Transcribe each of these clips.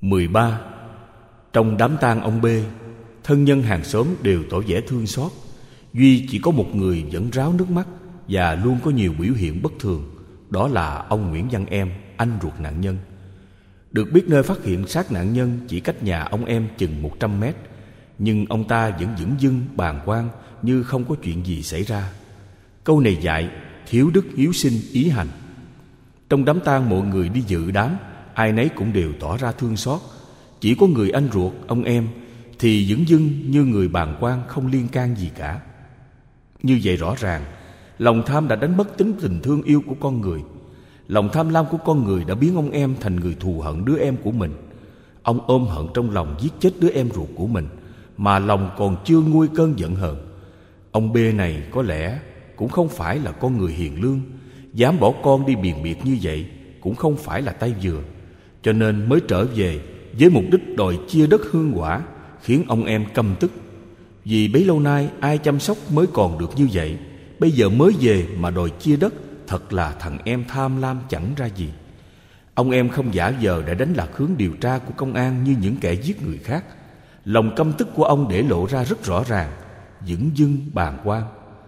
13. Trong đám tang ông B, thân nhân hàng xóm đều tỏ vẻ thương xót. Duy chỉ có một người vẫn ráo nước mắt và luôn có nhiều biểu hiện bất thường. Đó là ông Nguyễn Văn Em, anh ruột nạn nhân. Được biết nơi phát hiện xác nạn nhân chỉ cách nhà ông Em chừng 100 mét, nhưng ông ta vẫn dửng dưng bàng quan như không có chuyện gì xảy ra. Câu này dạy thiếu đức hiếu sinh ý hành. Trong đám tang, mọi người đi dự đám, ai nấy cũng đều tỏ ra thương xót. Chỉ có người anh ruột ông Em thì dửng dưng như người bàng quan, không liên can gì cả. Như vậy rõ ràng lòng tham đã đánh mất tính tình thương yêu của con người. Lòng tham lam của con người đã biến ông Em thành người thù hận đứa em của mình. Ông ôm hận trong lòng giết chết đứa em ruột của mình, mà lòng còn chưa nguôi cơn giận hờn. Ông B này có lẽ cũng không phải là con người hiền lương, dám bỏ con đi biền biệt như vậy cũng không phải là tay vừa, cho nên mới trở về với mục đích đòi chia đất hương quả, khiến ông Em căm tức. Vì bấy lâu nay ai chăm sóc mới còn được như vậy, bây giờ mới về mà đòi chia đất, thật là thằng em tham lam chẳng ra gì. Ông Em không giả vờ để đánh lạc hướng điều tra của công an như những kẻ giết người khác. Lòng căm tức của ông để lộ ra rất rõ ràng, dửng dưng bàng quan.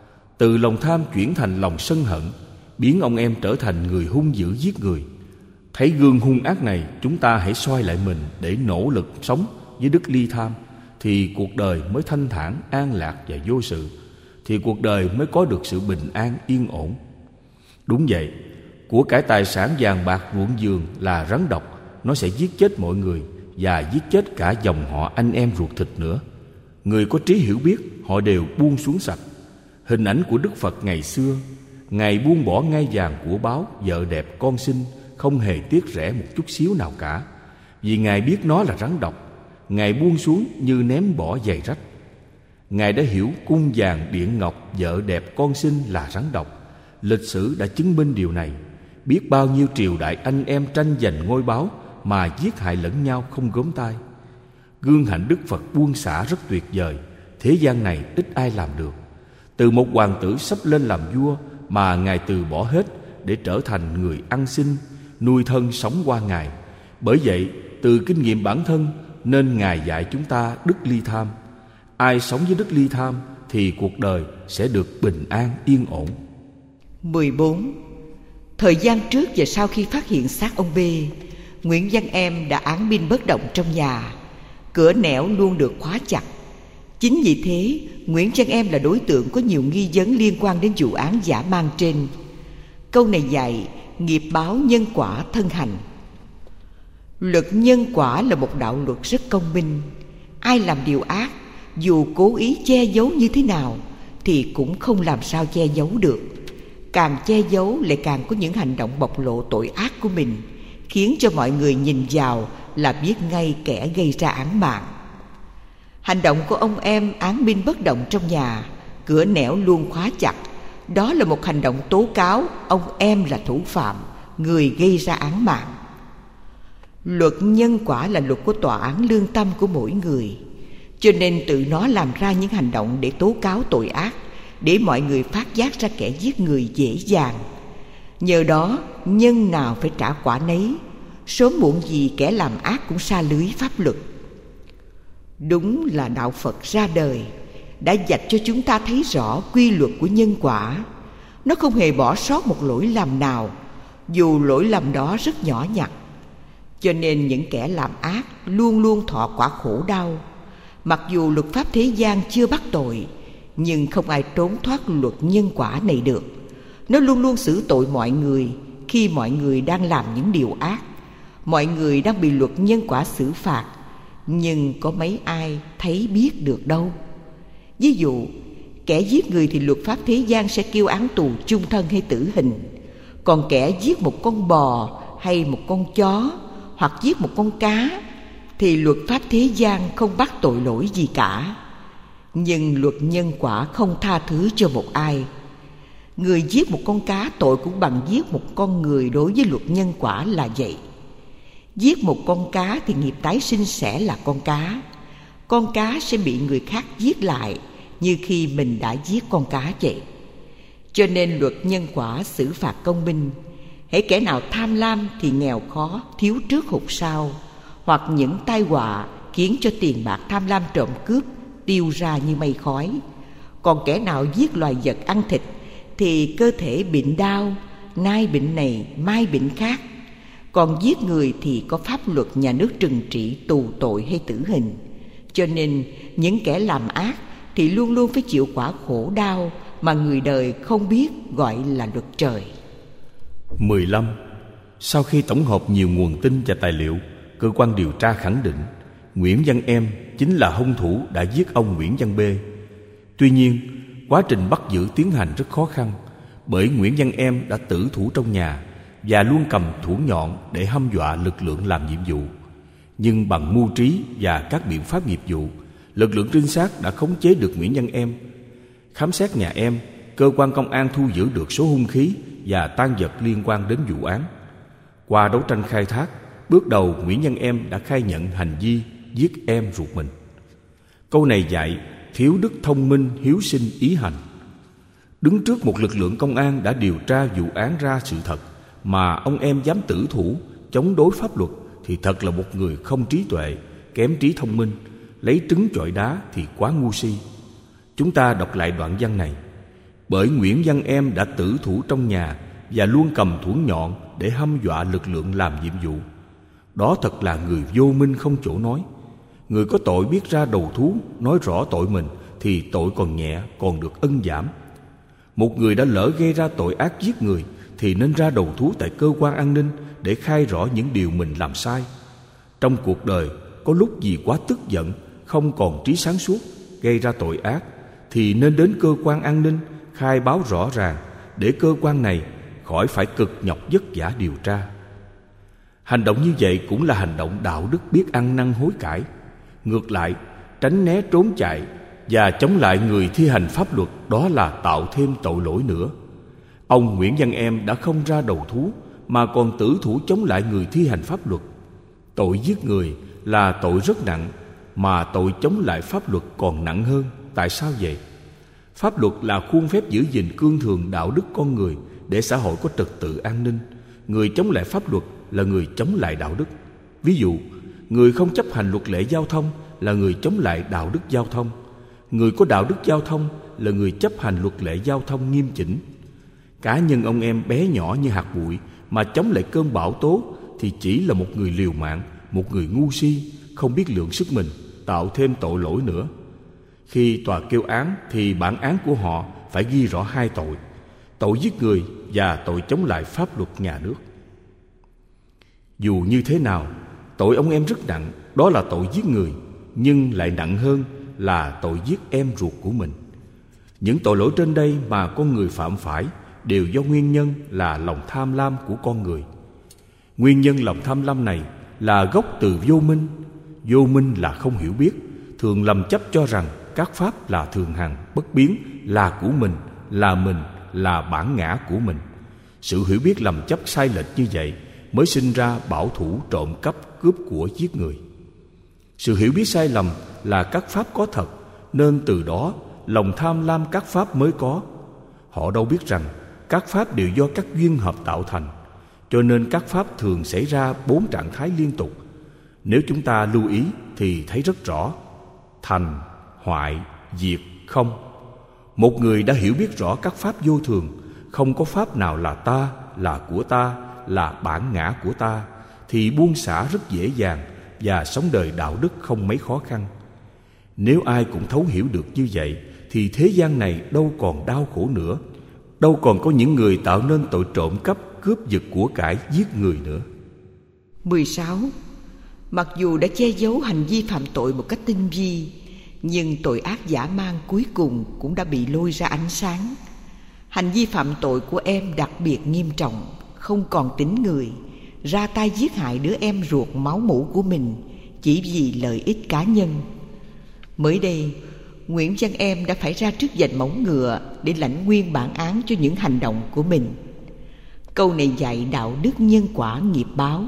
Từ lòng tham chuyển thành lòng sân hận, biến ông Em trở thành người hung dữ giết người. Thấy gương hung ác này, chúng ta hãy soi lại mình để nỗ lực sống với đức ly tham, thì cuộc đời mới thanh thản, an lạc và vô sự, thì cuộc đời mới có được sự bình an, yên ổn. Đúng vậy, của cải tài sản vàng bạc ruộng vườn là rắn độc, nó sẽ giết chết mọi người và giết chết cả dòng họ anh em ruột thịt nữa. Người có trí hiểu biết, họ đều buông xuống sạch. Hình ảnh của Đức Phật ngày xưa, Ngài buông bỏ ngai vàng của báu, vợ đẹp con xinh, không hề tiếc rẻ một chút xíu nào cả. Vì Ngài biết nó là rắn độc, Ngài buông xuống như ném bỏ giày rách. Ngài đã hiểu cung vàng điện ngọc, vợ đẹp con xinh là rắn độc. Lịch sử đã chứng minh điều này. Biết bao nhiêu triều đại anh em tranh giành ngôi báu mà giết hại lẫn nhau không gớm tai. Gương hạnh Đức Phật buông xả rất tuyệt vời, thế gian này ít ai làm được. Từ một hoàng tử sắp lên làm vua mà Ngài từ bỏ hết để trở thành người ăn xin, nuôi thân sống qua Ngài. Bởi vậy, từ kinh nghiệm bản thân nên Ngài dạy chúng ta đức ly tham. Ai sống với đức ly tham thì cuộc đời sẽ được bình an yên ổn. 14. Thời gian trước và sau khi phát hiện xác ông B, Nguyễn Văn Em đã án binh bất động trong nhà. Cửa nẻo luôn được khóa chặt. Chính vì thế, Nguyễn Văn Em là đối tượng có nhiều nghi vấn liên quan đến vụ án dã man trên. Câu này dạy nghiệp báo nhân quả thân hành. Luật nhân quả là một đạo luật rất công minh. Ai làm điều ác, dù cố ý che giấu như thế nào thì cũng không làm sao che giấu được. Càng che giấu lại càng có những hành động bộc lộ tội ác của mình, khiến cho mọi người nhìn vào là biết ngay kẻ gây ra án mạng. Hành động của ông Em án binh bất động trong nhà, cửa nẻo luôn khóa chặt, đó là một hành động tố cáo ông Em là thủ phạm, người gây ra án mạng. Luật nhân quả là luật của tòa án lương tâm của mỗi người, cho nên tự nó làm ra những hành động để tố cáo tội ác, để mọi người phát giác ra kẻ giết người dễ dàng. Nhờ đó, nhân nào phải trả quả nấy, sớm muộn gì kẻ làm ác cũng sa lưới pháp luật. Đúng là đạo Phật ra đời đã vạch cho chúng ta thấy rõ quy luật của nhân quả. Nó không hề bỏ sót một lỗi lầm nào, dù lỗi lầm đó rất nhỏ nhặt. Cho nên những kẻ làm ác luôn luôn thọ quả khổ đau. Mặc dù luật pháp thế gian chưa bắt tội, nhưng không ai trốn thoát luật nhân quả này được. Nó luôn luôn xử tội mọi người khi mọi người đang làm những điều ác. Mọi người đang bị luật nhân quả xử phạt, nhưng có mấy ai thấy biết được đâu. Ví dụ, kẻ giết người thì luật pháp thế gian sẽ kêu án tù chung thân hay tử hình. Còn kẻ giết một con bò hay một con chó, hoặc giết một con cá, thì luật pháp thế gian không bắt tội lỗi gì cả. Nhưng luật nhân quả không tha thứ cho một ai. Người giết một con cá tội cũng bằng giết một con người đối với luật nhân quả là vậy. Giết một con cá thì nghiệp tái sinh sẽ là con cá. Con cá sẽ bị người khác giết lại như khi mình đã giết con cá vậy. Cho nên luật nhân quả xử phạt công minh. Hễ kẻ nào tham lam thì nghèo khó, thiếu trước hụt sau. hoặc những tai họa khiến cho tiền bạc tham lam trộm cướp tiêu ra như mây khói. Còn kẻ nào giết loài vật ăn thịt thì cơ thể bệnh đau, nay bệnh này mai bệnh khác. Còn giết người thì có pháp luật nhà nước trừng trị tù tội hay tử hình. Cho nên những kẻ làm ác thì luôn luôn phải chịu quả khổ đau mà người đời không biết gọi là luật trời. 15. Sau khi tổng hợp nhiều nguồn tin và tài liệu, cơ quan điều tra khẳng định Nguyễn Văn Em chính là hung thủ đã giết ông Nguyễn Văn B. Tuy nhiên, quá trình bắt giữ tiến hành rất khó khăn, bởi Nguyễn Văn Em đã tử thủ trong nhà và luôn cầm thủ nhọn để hăm dọa lực lượng làm nhiệm vụ. Nhưng bằng mưu trí và các biện pháp nghiệp vụ, lực lượng trinh sát đã khống chế được Nguyễn Văn Em. Khám xét nhà Em, cơ quan công an thu giữ được số hung khí và tang vật liên quan đến vụ án. Qua đấu tranh khai thác, bước đầu Nguyễn Văn Em đã khai nhận hành vi giết em ruột mình. Câu này dạy thiếu đức thông minh, hiếu sinh, ý hành. Đứng trước một lực lượng công an đã điều tra vụ án ra sự thật mà ông Em dám tử thủ, chống đối pháp luật thì thật là một người không trí tuệ, kém trí thông minh. Lấy trứng chọi đá thì quá ngu si. Chúng ta đọc lại đoạn văn này. Bởi Nguyễn Văn Em đã tử thủ trong nhà và luôn cầm thủ nhọn để hăm dọa lực lượng làm nhiệm vụ. Đó thật là người vô minh không chỗ nói. Người có tội biết ra đầu thú, nói rõ tội mình thì tội còn nhẹ, còn được ân giảm. Một người đã lỡ gây ra tội ác giết người thì nên ra đầu thú tại cơ quan an ninh để khai rõ những điều mình làm sai. Trong cuộc đời, có lúc vì quá tức giận, không còn trí sáng suốt, gây ra tội ác thì nên đến cơ quan an ninh khai báo rõ ràng để cơ quan này khỏi phải cực nhọc vất vả điều tra. Hành động như vậy cũng là hành động đạo đức biết ăn năn hối cải. Ngược lại, tránh né trốn chạy và chống lại người thi hành pháp luật, đó là tạo thêm tội lỗi nữa. Ông Nguyễn Văn Em đã không ra đầu thú mà còn tử thủ chống lại người thi hành pháp luật. Tội giết người là tội rất nặng, mà tội chống lại pháp luật còn nặng hơn. Tại sao vậy? Pháp luật là khuôn phép giữ gìn cương thường đạo đức con người để xã hội có trật tự an ninh. Người chống lại pháp luật là người chống lại đạo đức. Ví dụ, người không chấp hành luật lệ giao thông là người chống lại đạo đức giao thông. Người có đạo đức giao thông là người chấp hành luật lệ giao thông nghiêm chỉnh. Cá nhân ông Em bé nhỏ như hạt bụi mà chống lại cơn bão tố thì chỉ là một người liều mạng, một người ngu si, không biết lượng sức mình, tạo thêm tội lỗi nữa. Khi tòa kêu án thì bản án của họ phải ghi rõ hai tội: tội giết người và tội chống lại pháp luật nhà nước. Dù như thế nào, tội ông Em rất nặng, đó là tội giết người, nhưng lại nặng hơn là tội giết em ruột của mình. Những tội lỗi trên đây mà con người phạm phải đều do nguyên nhân là lòng tham lam của con người. Nguyên nhân lòng tham lam này là gốc từ vô minh. Vô minh là không hiểu biết, thường lầm chấp cho rằng các pháp là thường hằng, bất biến, là của mình, là bản ngã của mình. Sự hiểu biết lầm chấp sai lệch như vậy mới sinh ra bảo thủ, trộm cắp, cướp của, giết người. Sự hiểu biết sai lầm là các pháp có thật, nên từ đó lòng tham lam các pháp mới có. Họ đâu biết rằng các pháp đều do các duyên hợp tạo thành, cho nên các pháp thường xảy ra 4 trạng thái liên tục. Nếu chúng ta lưu ý thì thấy rất rõ: thành, hoại, diệt, không. Một người đã hiểu biết rõ các pháp vô thường, không có pháp nào là ta, là của ta, là bản ngã của ta, thì buông xả rất dễ dàng và sống đời đạo đức không mấy khó khăn. Nếu ai cũng thấu hiểu được như vậy thì thế gian này đâu còn đau khổ nữa, đâu còn có những người tạo nên tội trộm cắp, cướp giật của cải, giết người nữa. 16. Mặc dù đã che giấu hành vi phạm tội một cách tinh vi, nhưng tội ác dã man cuối cùng cũng đã bị lôi ra ánh sáng. Hành vi phạm tội của em đặc biệt nghiêm trọng, không còn tính người, ra tay giết hại đứa em ruột máu mủ của mình chỉ vì lợi ích cá nhân. Mới đây, Nguyễn Văn Em đã phải ra trước vành móng ngựa để lãnh nguyên bản án cho những hành động của mình. Câu này dạy đạo đức nhân quả nghiệp báo.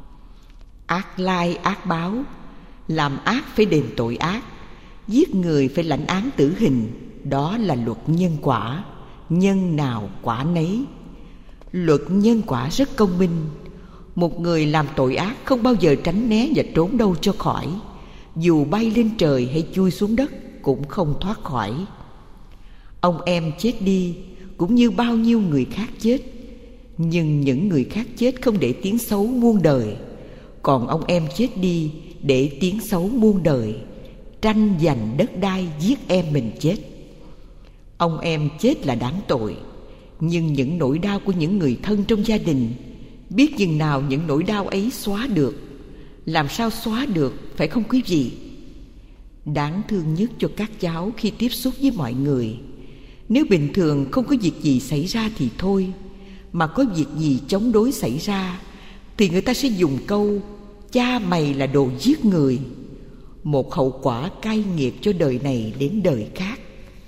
Ác lai ác báo, làm ác phải đền tội ác, giết người phải lãnh án tử hình. Đó là luật nhân quả, nhân nào quả nấy. Luật nhân quả rất công minh. Một người làm tội ác không bao giờ tránh né và trốn đâu cho khỏi. Dù bay lên trời hay chui xuống đất cũng không thoát khỏi. Ông em chết đi cũng như bao nhiêu người khác chết, nhưng những người khác chết không để tiếng xấu muôn đời. Còn ông em chết đi để tiếng xấu muôn đời, tranh giành đất đai giết em mình chết. Ông em chết là đáng tội, nhưng những nỗi đau của những người thân trong gia đình, biết chừng nào những nỗi đau ấy xóa được. Làm sao xóa được, phải không quý vị? Đáng thương nhất cho các cháu khi tiếp xúc với mọi người. Nếu bình thường không có việc gì xảy ra thì thôi, mà có việc gì chống đối xảy ra thì người ta sẽ dùng câu cha mày là đồ giết người, một hậu quả cay nghiệt cho đời này đến đời khác.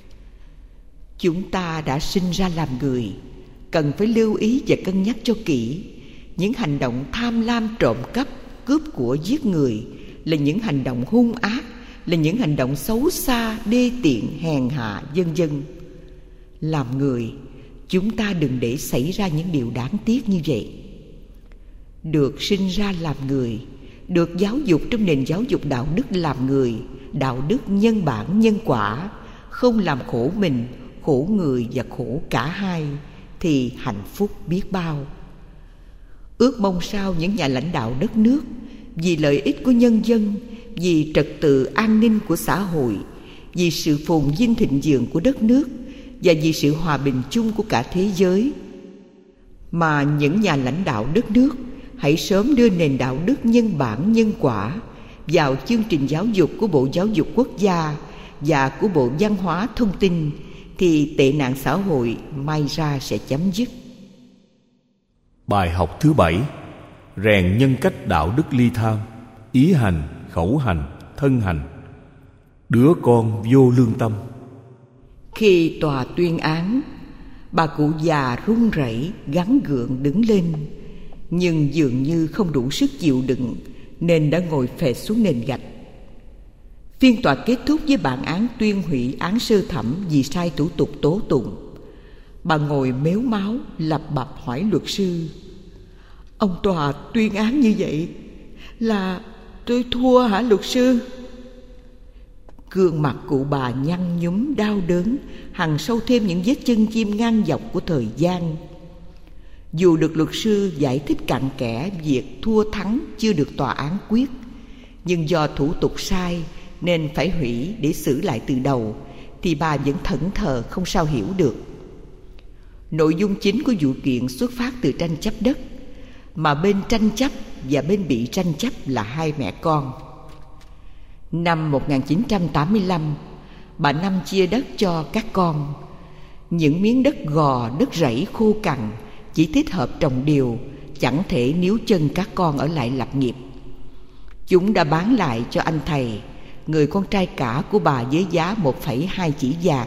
Chúng ta đã sinh ra làm người, cần phải lưu ý và cân nhắc cho kỹ. Những hành động tham lam, trộm cắp, cướp của, giết người là những hành động hung ác, là những hành động xấu xa, đê tiện, hèn hạ, vân vân. Làm người, chúng ta đừng để xảy ra những điều đáng tiếc như vậy. Được sinh ra làm người, được giáo dục trong nền giáo dục đạo đức làm người, đạo đức nhân bản nhân quả, không làm khổ mình, khổ người và khổ cả hai, thì hạnh phúc biết bao. Ước mong sao những nhà lãnh đạo đất nước, vì lợi ích của nhân dân, vì trật tự an ninh của xã hội, vì sự phồn vinh thịnh vượng của đất nước và vì sự hòa bình chung của cả thế giới, mà những nhà lãnh đạo đất nước hãy sớm đưa nền đạo đức nhân bản nhân quả vào chương trình giáo dục của Bộ Giáo dục Quốc gia và của Bộ Văn hóa Thông tin, thì tệ nạn xã hội may ra sẽ chấm dứt. Bài học thứ 7: rèn nhân cách đạo đức ly tham, ý hành, khẩu hành, thân hành. Đứa con vô lương tâm. Khi tòa tuyên án, bà cụ già run rẩy gắng gượng đứng lên, nhưng dường như không đủ sức chịu đựng nên đã ngồi phệt xuống nền gạch. Phiên tòa kết thúc với bản án tuyên hủy án sơ thẩm vì sai thủ tục tố tụng. Bà ngồi mếu máo lẩm bẩm hỏi luật sư: "Ông tòa tuyên án như vậy là tôi thua hả luật sư?" Gương mặt cụ bà nhăn nhúm đau đớn, hằn sâu thêm những vết chân chim ngang dọc của thời gian. Dù được luật sư giải thích cặn kẽ việc thua thắng chưa được tòa án quyết, nhưng do thủ tục sai nên phải hủy để xử lại từ đầu, thì bà vẫn thẫn thờ không sao hiểu được. Nội dung chính của vụ kiện xuất phát từ tranh chấp đất, mà bên tranh chấp và bên bị tranh chấp là hai mẹ con. Năm 1985, bà Năm chia đất cho các con. Những miếng đất gò, đất rẫy khô cằn, chỉ thích hợp trồng điều, chẳng thể níu chân các con ở lại lập nghiệp. Chúng đã bán lại cho anh thầy, người con trai cả của bà, với giá 1,2 chỉ vàng.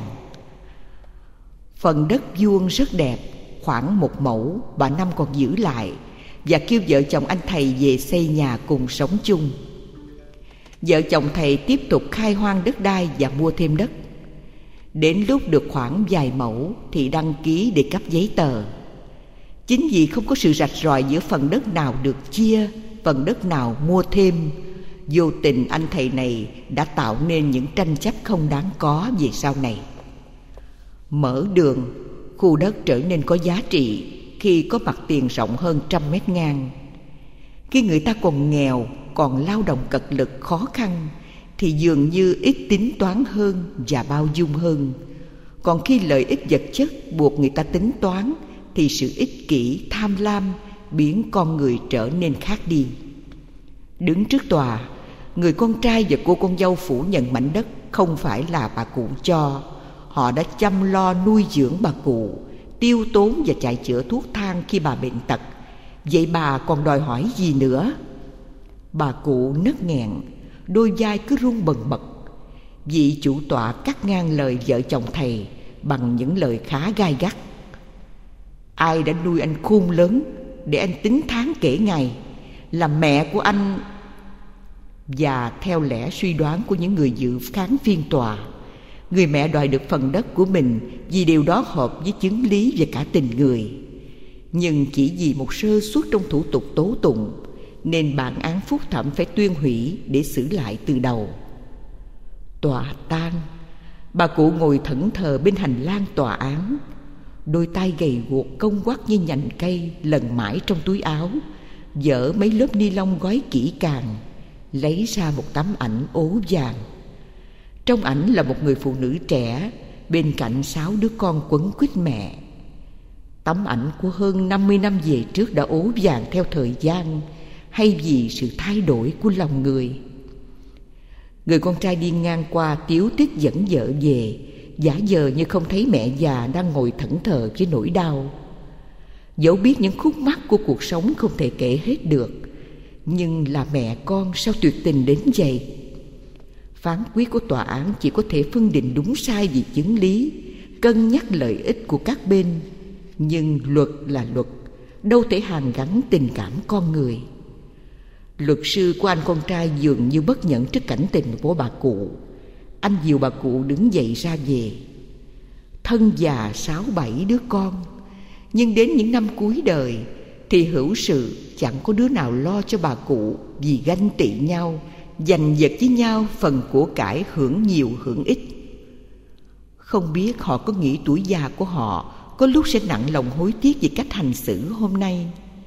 Phần đất vuông rất đẹp, khoảng 1 mẫu, bà Năm còn giữ lại và kêu vợ chồng anh thầy về xây nhà cùng sống chung. Vợ chồng thầy tiếp tục khai hoang đất đai và mua thêm đất. Đến lúc được khoảng vài mẫu thì đăng ký để cấp giấy tờ. Chính vì không có sự rạch ròi giữa phần đất nào được chia, phần đất nào mua thêm, vô tình anh thầy này đã tạo nên những tranh chấp không đáng có về sau này. Mở đường, khu đất trở nên có giá trị khi có mặt tiền rộng hơn 100 mét ngang. Khi người ta còn nghèo, còn lao động cật lực khó khăn, thì dường như ít tính toán hơn và bao dung hơn. Còn khi lợi ích vật chất buộc người ta tính toán, thì sự ích kỷ, tham lam biến con người trở nên khác đi. Đứng trước tòa, người con trai và cô con dâu phủ nhận mảnh đất không phải là bà cụ cho. Họ đã chăm lo nuôi dưỡng bà cụ, tiêu tốn và chạy chữa thuốc thang khi bà bệnh tật. Vậy bà còn đòi hỏi gì nữa? Bà cụ nấc nghẹn, đôi vai cứ run bần bật. Vị chủ tọa cắt ngang lời vợ chồng thầy bằng những lời khá gai gắt: "Ai đã nuôi anh khôn lớn để anh tính tháng kể ngày? Là mẹ của anh." Và theo lẽ suy đoán của những người dự khán phiên tòa, người mẹ đòi được phần đất của mình vì điều đó hợp với chứng lý và cả tình người. Nhưng chỉ vì một sơ suất trong thủ tục tố tụng nên bản án phúc thẩm phải tuyên hủy để xử lại từ đầu. Tòa tan. Bà cụ ngồi thẫn thờ bên hành lang tòa án, đôi tay gầy guộc cong quắt như nhành cây lần mãi trong túi áo, dỡ mấy lớp ni lông gói kỹ càng, lấy ra một tấm ảnh ố vàng. Trong ảnh là một người phụ nữ trẻ, bên cạnh 6 đứa con quấn quýt mẹ. Tấm ảnh của hơn 50 năm về trước đã ố vàng theo thời gian, hay vì sự thay đổi của lòng người. Người con trai đi ngang qua tíu tít dẫn vợ về, giả vờ như không thấy mẹ già đang ngồi thẫn thờ với nỗi đau. Dẫu biết những khúc mắc của cuộc sống không thể kể hết được, nhưng là mẹ con sao tuyệt tình đến vậy? Phán quyết của tòa án chỉ có thể phân định đúng sai vì chứng lý, cân nhắc lợi ích của các bên. Nhưng luật là luật, đâu thể hàn gắn tình cảm con người. Luật sư của anh con trai dường như bất nhẫn trước cảnh tình của bà cụ. Anh dìu bà cụ đứng dậy ra về. Thân già 6-7 đứa con, nhưng đến những năm cuối đời thì hữu sự chẳng có đứa nào lo cho bà cụ, vì ganh tị nhau, giành giật với nhau phần của cải hưởng nhiều hưởng ít. Không biết họ có nghĩ tuổi già của họ có lúc sẽ nặng lòng hối tiếc về cách hành xử hôm nay.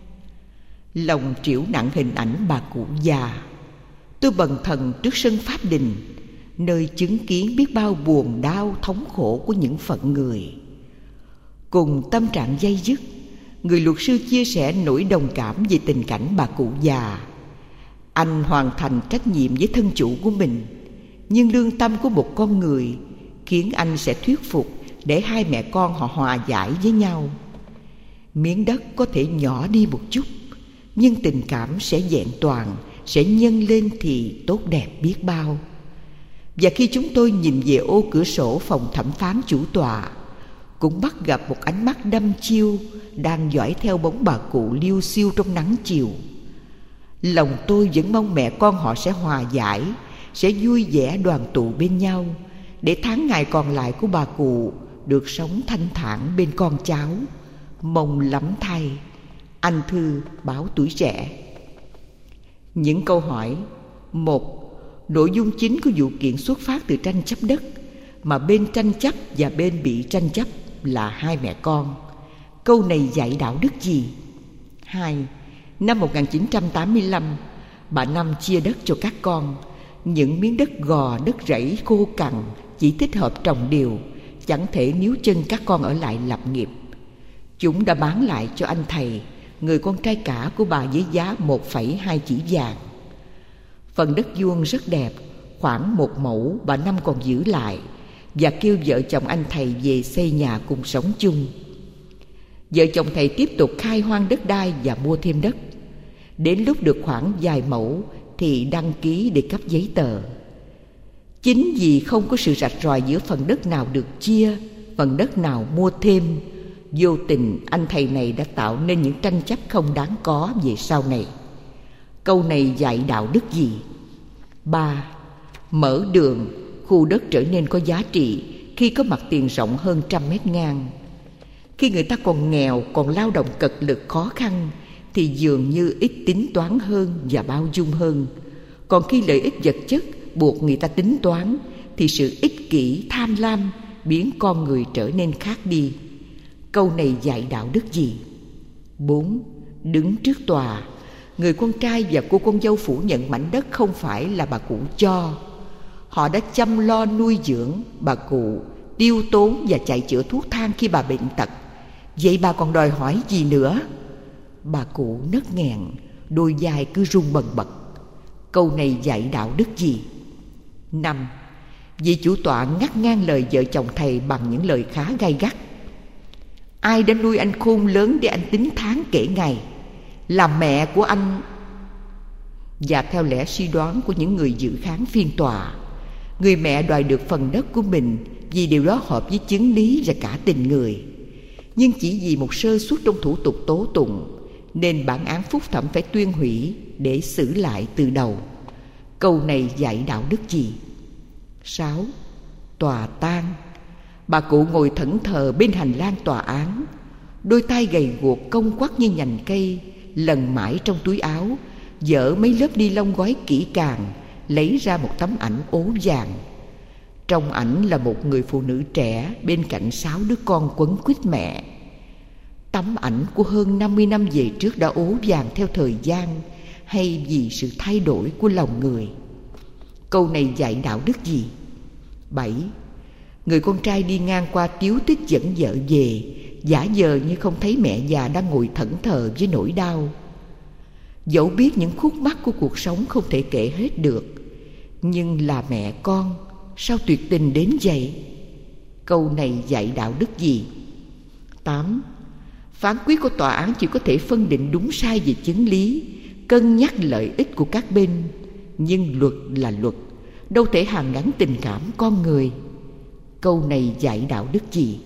Lòng trĩu nặng hình ảnh bà cụ già, tôi bần thần trước sân pháp đình, nơi chứng kiến biết bao buồn đau thống khổ của những phận người. Cùng tâm trạng day dứt, người luật sư chia sẻ nỗi đồng cảm về tình cảnh bà cụ già. Anh hoàn thành trách nhiệm với thân chủ của mình, nhưng lương tâm của một con người khiến anh sẽ thuyết phục để hai mẹ con họ hòa giải với nhau. Miếng đất có thể nhỏ đi một chút, nhưng tình cảm sẽ vẹn toàn, sẽ nhân lên thì tốt đẹp biết bao. Và khi chúng tôi nhìn về ô cửa sổ phòng thẩm phán chủ tọa, cũng bắt gặp một ánh mắt đăm chiêu đang dõi theo bóng bà cụ liêu xiêu trong nắng chiều. Lòng tôi vẫn mong mẹ con họ sẽ hòa giải, sẽ vui vẻ đoàn tụ bên nhau, để tháng ngày còn lại của bà cụ được sống thanh thản bên con cháu. Mong lắm thay. Anh Thư, báo Tuổi Trẻ. Những câu hỏi. 1. Nội dung chính của vụ kiện xuất phát từ tranh chấp đất, mà bên tranh chấp và bên bị tranh chấp là hai mẹ con. Câu này dạy đạo đức gì? 2. Năm 1985, bà Năm chia đất cho các con. Những miếng đất gò, đất rẫy khô cằn, chỉ thích hợp trồng điều, chẳng thể níu chân các con ở lại lập nghiệp. Chúng đã bán lại cho anh thầy, người con trai cả của bà, với giá 1,2 chỉ vàng. Phần đất vuông rất đẹp, khoảng 1 mẫu bà Năm còn giữ lại, và kêu vợ chồng anh thầy về xây nhà cùng sống chung. Vợ chồng thầy tiếp tục khai hoang đất đai và mua thêm đất. Đến lúc được khoảng vài mẫu thì đăng ký để cấp giấy tờ. Chính vì không có sự rạch ròi giữa phần đất nào được chia, phần đất nào mua thêm, vô tình anh thầy này đã tạo nên những tranh chấp không đáng có về sau này. Câu này dạy đạo đức gì? 3. Mở đường, khu đất trở nên có giá trị khi có mặt tiền rộng hơn 100 mét ngang. Khi người ta còn nghèo, còn lao động cật lực khó khăn, thì dường như ít tính toán hơn và bao dung hơn. Còn khi lợi ích vật chất buộc người ta tính toán, thì sự ích kỷ, tham lam biến con người trở nên khác đi. Câu này dạy đạo đức gì? 4. Đứng trước tòa, người con trai và cô con dâu phủ nhận mảnh đất không phải là bà cụ cho. Họ đã chăm lo nuôi dưỡng bà cụ, tiêu tốn và chạy chữa thuốc thang khi bà bệnh tật. Vậy bà còn đòi hỏi gì nữa? Bà cụ nấc nghẹn, đôi vai cứ run bần bật. Câu này dạy đạo đức gì? 5. Vị chủ tọa ngắt ngang lời vợ chồng thầy bằng những lời khá gay gắt. Ai đã nuôi anh khôn lớn để anh tính tháng kể ngày? Là mẹ của anh. Và theo lẽ suy đoán của những người dự khán phiên tòa, người mẹ đòi được phần đất của mình vì điều đó hợp với chứng lý và cả tình người. Nhưng chỉ vì một sơ suất trong thủ tục tố tụng nên bản án phúc thẩm phải tuyên hủy để xử lại từ đầu. Câu này dạy đạo đức gì? 6. Tòa tan. Bà cụ ngồi thẫn thờ bên hành lang tòa án, Đôi tay gầy guộc cong quắt như nhành cây, lần mãi trong túi áo, dỡ mấy lớp ni lông gói kỹ càng, lấy ra một tấm ảnh ố vàng. Trong ảnh là một người phụ nữ trẻ bên cạnh 6 đứa con quấn quýt mẹ. Tấm ảnh của hơn 50 năm về trước đã ố vàng theo thời gian, hay vì sự thay đổi của lòng người? Câu này dạy đạo đức gì? 7. Người con trai đi ngang qua tíu tích dẫn vợ về, giả vờ như không thấy mẹ già đang ngồi thẫn thờ với nỗi đau. Dẫu biết những khúc mắc của cuộc sống không thể kể hết được, nhưng là mẹ con, sao tuyệt tình đến vậy? Câu này dạy đạo đức gì? 8. Phán quyết của tòa án chỉ có thể phân định đúng sai về chứng lý, cân nhắc lợi ích của các bên, nhưng luật là luật, đâu thể hàn gắn tình cảm con người. Câu này dạy đạo đức gì?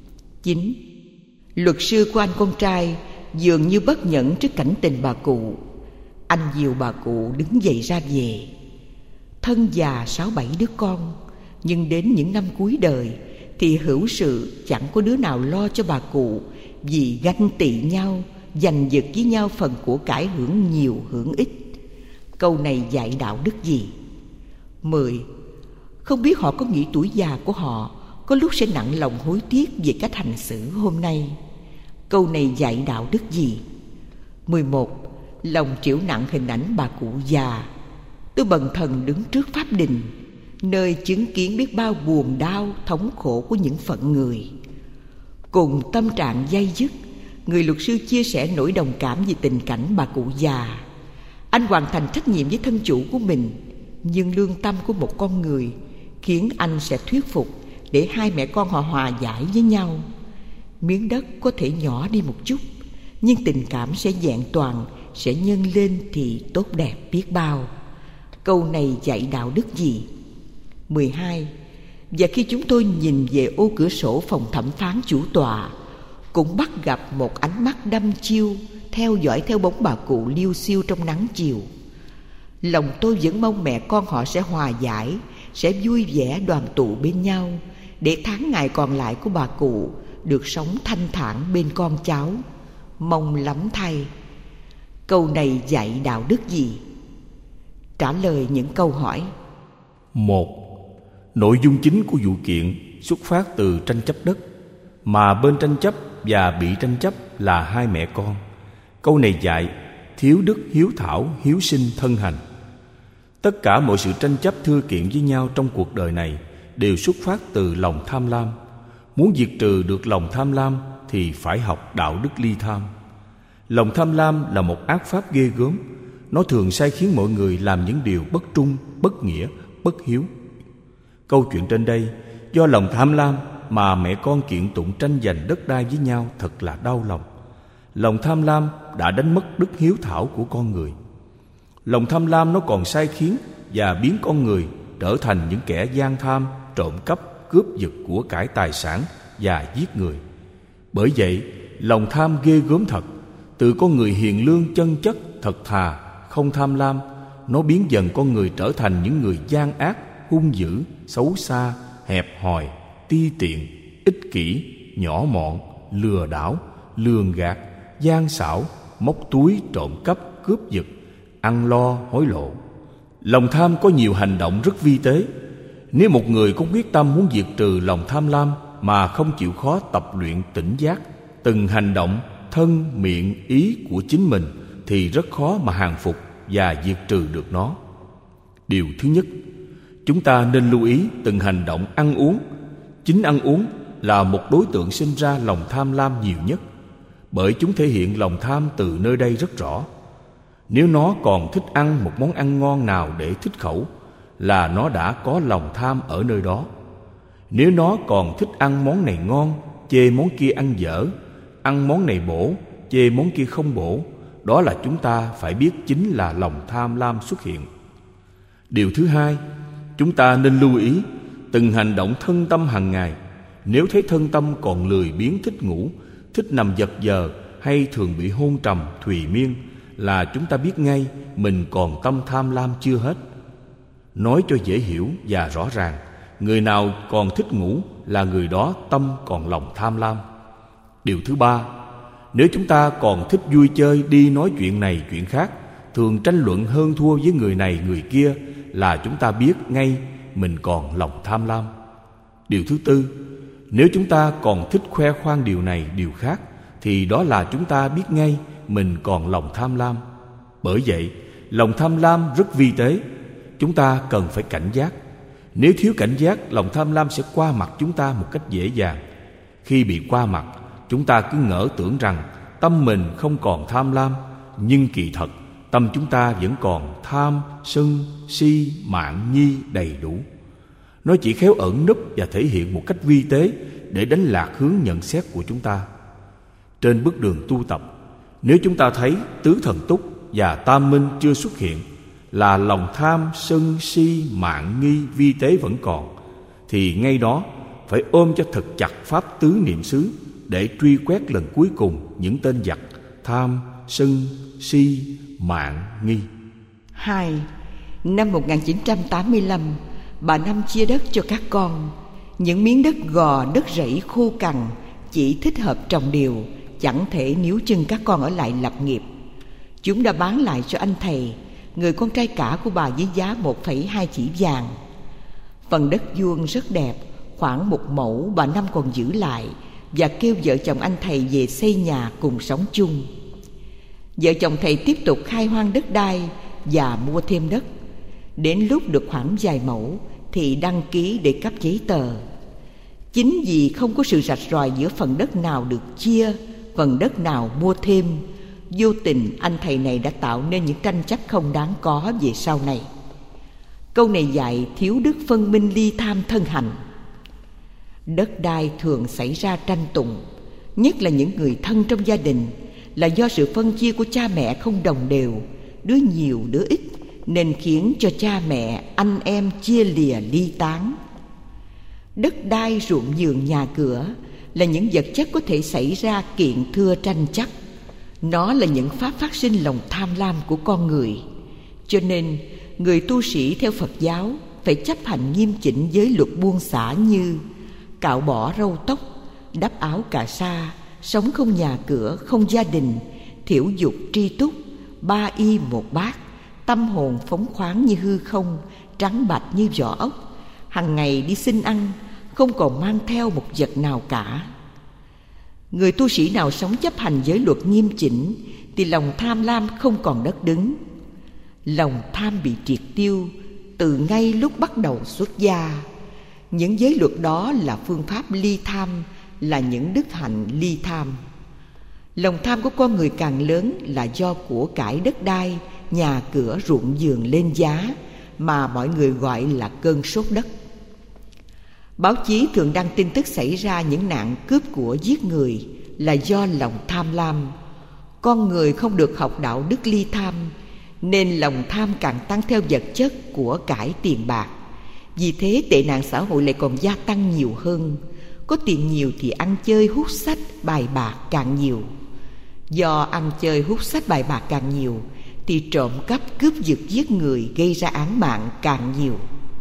9. Luật sư của anh con trai dường như bất nhẫn trước cảnh tình bà cụ. Anh dìu bà cụ đứng dậy ra về. Thân già 6-7 đứa con, nhưng đến những năm cuối đời thì hữu sự chẳng có đứa nào lo cho bà cụ, vì ganh tị nhau, giành giật với nhau phần của cải hưởng nhiều hưởng ít. Câu này dạy đạo đức gì? 10. Không biết họ có nghĩ tuổi già của họ có lúc sẽ nặng lòng hối tiếc về cách hành xử hôm nay. Câu này dạy đạo đức gì? 11. Lòng trĩu nặng hình ảnh bà cụ già. Tôi bần thần đứng trước pháp đình, nơi chứng kiến biết bao buồn đau, thống khổ của những phận người. Cùng tâm trạng day dứt, người luật sư chia sẻ nỗi đồng cảm về tình cảnh bà cụ già. Anh hoàn thành trách nhiệm với thân chủ của mình, nhưng lương tâm của một con người khiến anh sẽ thuyết phục để hai mẹ con họ hòa giải với nhau. Miếng đất có thể nhỏ đi một chút, nhưng tình cảm sẽ vẹn toàn, sẽ nhân lên thì tốt đẹp biết bao. Câu này dạy đạo đức gì? 12. Và khi chúng tôi nhìn về ô cửa sổ phòng thẩm phán chủ tọa, cũng bắt gặp một ánh mắt đăm chiêu theo dõi theo bóng bà cụ liêu xiêu trong nắng chiều. Lòng tôi vẫn mong mẹ con họ sẽ hòa giải, sẽ vui vẻ đoàn tụ bên nhau, để tháng ngày còn lại của bà cụ được sống thanh thản bên con cháu. Mong lắm thay. Câu này dạy đạo đức gì? Trả lời những câu hỏi. 1. Nội dung chính của vụ kiện xuất phát từ tranh chấp đất, mà bên tranh chấp và bị tranh chấp là hai mẹ con. Câu này dạy thiếu đức hiếu thảo, hiếu sinh thân hành. Tất cả mọi sự tranh chấp thưa kiện với nhau trong cuộc đời này đều xuất phát từ lòng tham lam. Muốn diệt trừ được lòng tham lam thì phải học đạo đức ly tham. Lòng tham lam là một ác pháp ghê gớm. Nó thường sai khiến mọi người làm những điều bất trung, bất nghĩa, bất hiếu. Câu chuyện trên đây, do lòng tham lam mà mẹ con kiện tụng tranh giành đất đai với nhau thật là đau lòng. Lòng tham lam đã đánh mất đức hiếu thảo của con người. Lòng tham lam nó còn sai khiến và biến con người trở thành những kẻ gian tham, trộm cắp, cướp giật của cải tài sản và giết người. Bởi vậy, lòng tham ghê gớm thật. Từ con người hiền lương, chân chất, thật thà, không tham lam, nó biến dần con người trở thành những người gian ác, hung dữ, xấu xa, hẹp hòi, ti tiện, ích kỷ, nhỏ mọn, lừa đảo, lường gạt, gian xảo, móc túi, trộm cắp, cướp giật, ăn lo, hối lộ. Lòng tham có nhiều hành động rất vi tế. Nếu một người có quyết tâm muốn diệt trừ lòng tham lam mà không chịu khó tập luyện tỉnh giác từng hành động, thân, miệng, ý của chính mình thì rất khó mà hàng phục và diệt trừ được nó. Điều thứ nhất, chúng ta nên lưu ý từng hành động ăn uống. Chính ăn uống là một đối tượng sinh ra lòng tham lam nhiều nhất, bởi chúng thể hiện lòng tham từ nơi đây rất rõ. Nếu nó còn thích ăn một món ăn ngon nào để thích khẩu là nó đã có lòng tham ở nơi đó. Nếu nó còn thích ăn món này ngon, chê món kia ăn dở, ăn món này bổ, chê món kia không bổ, đó là chúng ta phải biết chính là lòng tham lam xuất hiện. Điều thứ hai, chúng ta nên lưu ý từng hành động thân tâm hàng ngày. Nếu thấy thân tâm còn lười biếng, thích ngủ, thích nằm giật giờ hay thường bị hôn trầm, thùy miên, là chúng ta biết ngay mình còn tâm tham lam chưa hết. Nói cho dễ hiểu và rõ ràng, người nào còn thích ngủ là người đó tâm còn lòng tham lam. Điều thứ ba, Nếu chúng ta còn thích vui chơi, đi nói chuyện này chuyện khác, thường tranh luận hơn thua với người này người kia, là chúng ta biết ngay mình còn lòng tham lam. Điều thứ tư, nếu chúng ta còn thích khoe khoang điều này điều khác, thì đó là chúng ta biết ngay mình còn lòng tham lam. Bởi vậy, lòng tham lam rất vi tế. Chúng ta cần phải cảnh giác. Nếu thiếu cảnh giác, lòng tham lam sẽ qua mặt chúng ta một cách dễ dàng. Khi bị qua mặt, chúng ta cứ ngỡ tưởng rằng tâm mình không còn tham lam, nhưng kỳ thật tâm chúng ta vẫn còn tham, sân, si, mạn, nhi đầy đủ. Nó chỉ khéo ẩn núp và thể hiện một cách vi tế để đánh lạc hướng nhận xét của chúng ta. Trên bước đường tu tập, nếu chúng ta thấy tứ thần túc và tam minh chưa xuất hiện, là lòng tham, sân, si, mạn, nghi, vi tế vẫn còn, thì ngay đó phải ôm cho thật chặt pháp tứ niệm xứ để truy quét lần cuối cùng những tên giặc tham, sân, si, mạn, nghi. 2. Năm 1985, bà Năm chia đất cho các con. Những miếng đất gò, đất rẫy khô cằn, chỉ thích hợp trồng điều, chẳng thể níu chân các con ở lại lập nghiệp. Chúng đã bán lại cho anh thầy, người con trai cả của bà, với giá 1,2 chỉ vàng. Phần đất vuông rất đẹp, khoảng 1 mẫu bà Năm còn giữ lại và kêu vợ chồng anh thầy về xây nhà cùng sống chung. Vợ chồng thầy tiếp tục khai hoang đất đai và mua thêm đất. Đến lúc được khoảng vài mẫu thì đăng ký để cấp giấy tờ. Chính vì không có sự rạch ròi giữa phần đất nào được chia, phần đất nào mua thêm, vô tình anh thầy này đã tạo nên những tranh chấp không đáng có về sau này. Câu này dạy thiếu đức phân minh ly tham thân hành. Đất đai thường xảy ra tranh tụng, nhất là những người thân trong gia đình, là do sự phân chia của cha mẹ không đồng đều, đứa nhiều đứa ít, nên khiến cho cha mẹ, anh em chia lìa ly tán. Đất đai, ruộng vườn, nhà cửa là những vật chất có thể xảy ra kiện thưa tranh chấp. Nó là những pháp phát sinh lòng tham lam của con người. Cho nên người tu sĩ theo Phật giáo phải chấp hành nghiêm chỉnh giới luật buông xả như cạo bỏ râu tóc, đắp áo cà sa, sống không nhà cửa, không gia đình, thiểu dục tri túc, 3 y 1 bát, tâm hồn phóng khoáng như hư không, trắng bạch như vỏ ốc, hằng ngày đi xin ăn, không còn mang theo một vật nào cả. Người tu sĩ nào sống chấp hành giới luật nghiêm chỉnh thì lòng tham lam không còn đất đứng. Lòng tham bị triệt tiêu từ ngay lúc bắt đầu xuất gia. Những giới luật đó là phương pháp ly tham, là những đức hạnh ly tham. Lòng tham của con người càng lớn là do của cải đất đai, nhà cửa, ruộng vườn lên giá, mà mọi người gọi là cơn sốt đất. Báo chí thường đăng tin tức xảy ra những nạn cướp của, giết người là do lòng tham lam. Con người không được học đạo đức ly tham, nên lòng tham càng tăng theo vật chất, của cải, tiền bạc. Vì thế tệ nạn xã hội lại còn gia tăng nhiều hơn. Có tiền nhiều thì ăn chơi hút sách bài bạc càng nhiều. Do ăn chơi hút sách bài bạc càng nhiều thì trộm cắp, cướp giật, giết người, gây ra án mạng càng nhiều.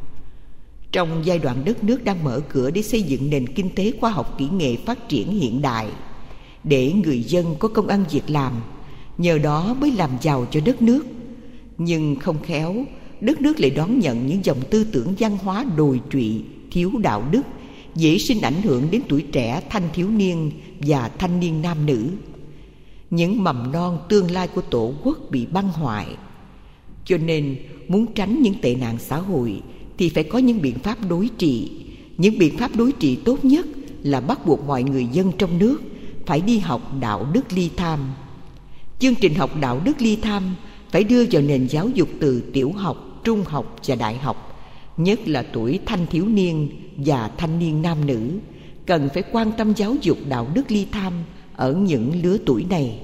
Trong giai đoạn đất nước đang mở cửa để xây dựng nền kinh tế khoa học kỹ nghệ phát triển hiện đại, để người dân có công ăn việc làm, nhờ đó mới làm giàu cho đất nước. Nhưng không khéo, đất nước lại đón nhận những dòng tư tưởng văn hóa đồi trụy, thiếu đạo đức, dễ sinh ảnh hưởng đến tuổi trẻ, thanh thiếu niên và thanh niên nam nữ. Những mầm non tương lai của tổ quốc bị băng hoại. Cho nên muốn tránh những tệ nạn xã hội thì phải có những biện pháp đối trị. Những biện pháp đối trị tốt nhất là bắt buộc mọi người dân trong nước phải đi học đạo đức ly tham. Chương trình học đạo đức ly tham phải đưa vào nền giáo dục từ tiểu học, trung học và đại học, nhất là tuổi thanh thiếu niên và thanh niên nam nữ, cần phải quan tâm giáo dục đạo đức ly tham ở những lứa tuổi này.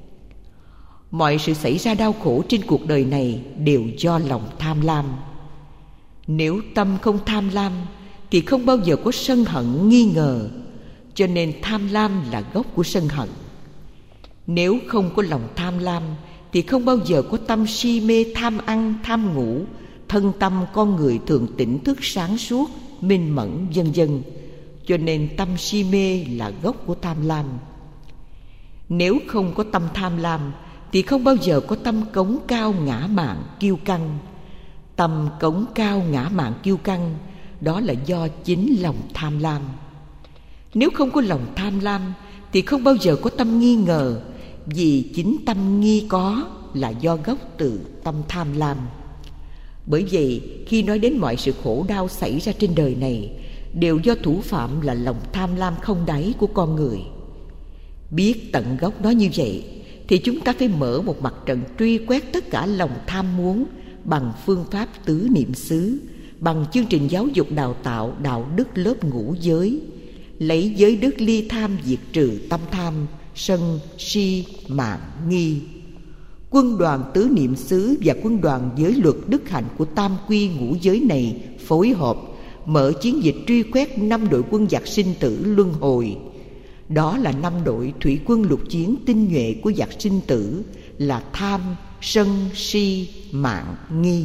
Mọi sự xảy ra đau khổ trên cuộc đời này đều do lòng tham lam. Nếu tâm không tham lam thì không bao giờ có sân hận nghi ngờ, cho nên tham lam là gốc của sân hận. Nếu không có lòng tham lam thì không bao giờ có tâm si mê tham ăn, tham ngủ, thân tâm con người thường tỉnh thức sáng suốt, minh mẫn vân vân. Cho nên tâm si mê là gốc của tham lam. Nếu không có tâm tham lam thì không bao giờ có tâm cống cao ngã mạn kiêu căng. Tâm cống cao ngã mạn kiêu căng, đó là do chính lòng tham lam. Nếu không có lòng tham lam thì không bao giờ có tâm nghi ngờ, vì chính tâm nghi có là do gốc từ tâm tham lam. Bởi vậy, khi nói đến mọi sự khổ đau xảy ra trên đời này đều do thủ phạm là lòng tham lam không đáy của con người. Biết tận gốc nó như vậy thì chúng ta phải mở một mặt trận truy quét tất cả lòng tham muốn bằng phương pháp tứ niệm xứ, bằng chương trình giáo dục đào tạo đạo đức lớp ngũ giới, lấy giới đức ly tham diệt trừ tâm tham, sân, si, mạn, nghi. Quân đoàn tứ niệm xứ và quân đoàn giới luật đức hạnh của tam quy ngũ giới này phối hợp mở chiến dịch truy quét 5 đội quân giặc sinh tử luân hồi. Đó là 5 đội thủy quân lục chiến tinh nhuệ của giặc sinh tử là tham, sân, si, mạn, nghi.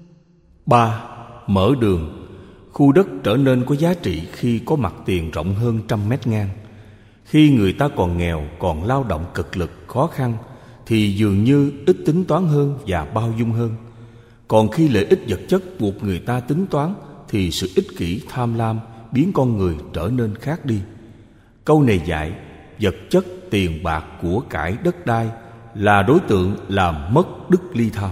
3. Mở đường. Khu đất trở nên có giá trị khi có mặt tiền rộng hơn 100 mét ngang. Khi người ta còn nghèo, còn lao động cực lực, khó khăn thì dường như ít tính toán hơn và bao dung hơn. Còn khi lợi ích vật chất buộc người ta tính toán thì sự ích kỷ tham lam biến con người trở nên khác đi. Câu này dạy vật chất, tiền bạc, của cải, đất đai là đối tượng làm mất đức ly tham.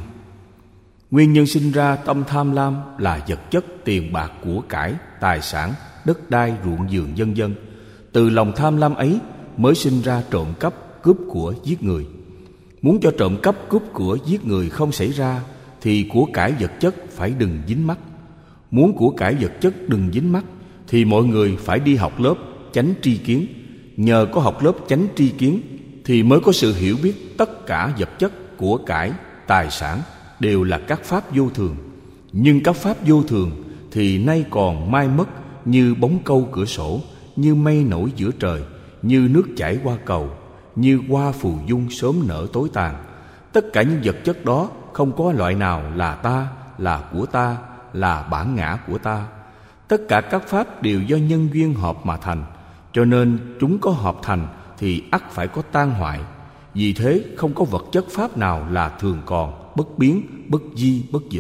Nguyên nhân sinh ra tâm tham lam là vật chất, tiền bạc, của cải, tài sản, đất đai, ruộng vườn vân vân. Từ lòng tham lam ấy mới sinh ra trộm cắp, cướp của, giết người. Muốn cho trộm cắp, cướp của, giết người không xảy ra thì của cải vật chất phải đừng dính mắt. Muốn của cải vật chất đừng dính mắt thì mọi người phải đi học lớp chánh tri kiến. Nhờ có học lớp chánh tri kiến thì mới có sự hiểu biết tất cả vật chất, của cải, tài sản đều là các pháp vô thường. Nhưng các pháp vô thường thì nay còn mai mất, như bóng câu cửa sổ, như mây nổi giữa trời, như nước chảy qua cầu, như hoa phù dung sớm nở tối tàn. Tất cả những vật chất đó không có loại nào là ta, là của ta, là bản ngã của ta. Tất cả các pháp đều do nhân duyên hợp mà thành, cho nên chúng có hợp thành thì ắt phải có tan hoại. Vì thế không có vật chất pháp nào là thường còn, bất biến, bất di, bất dịch.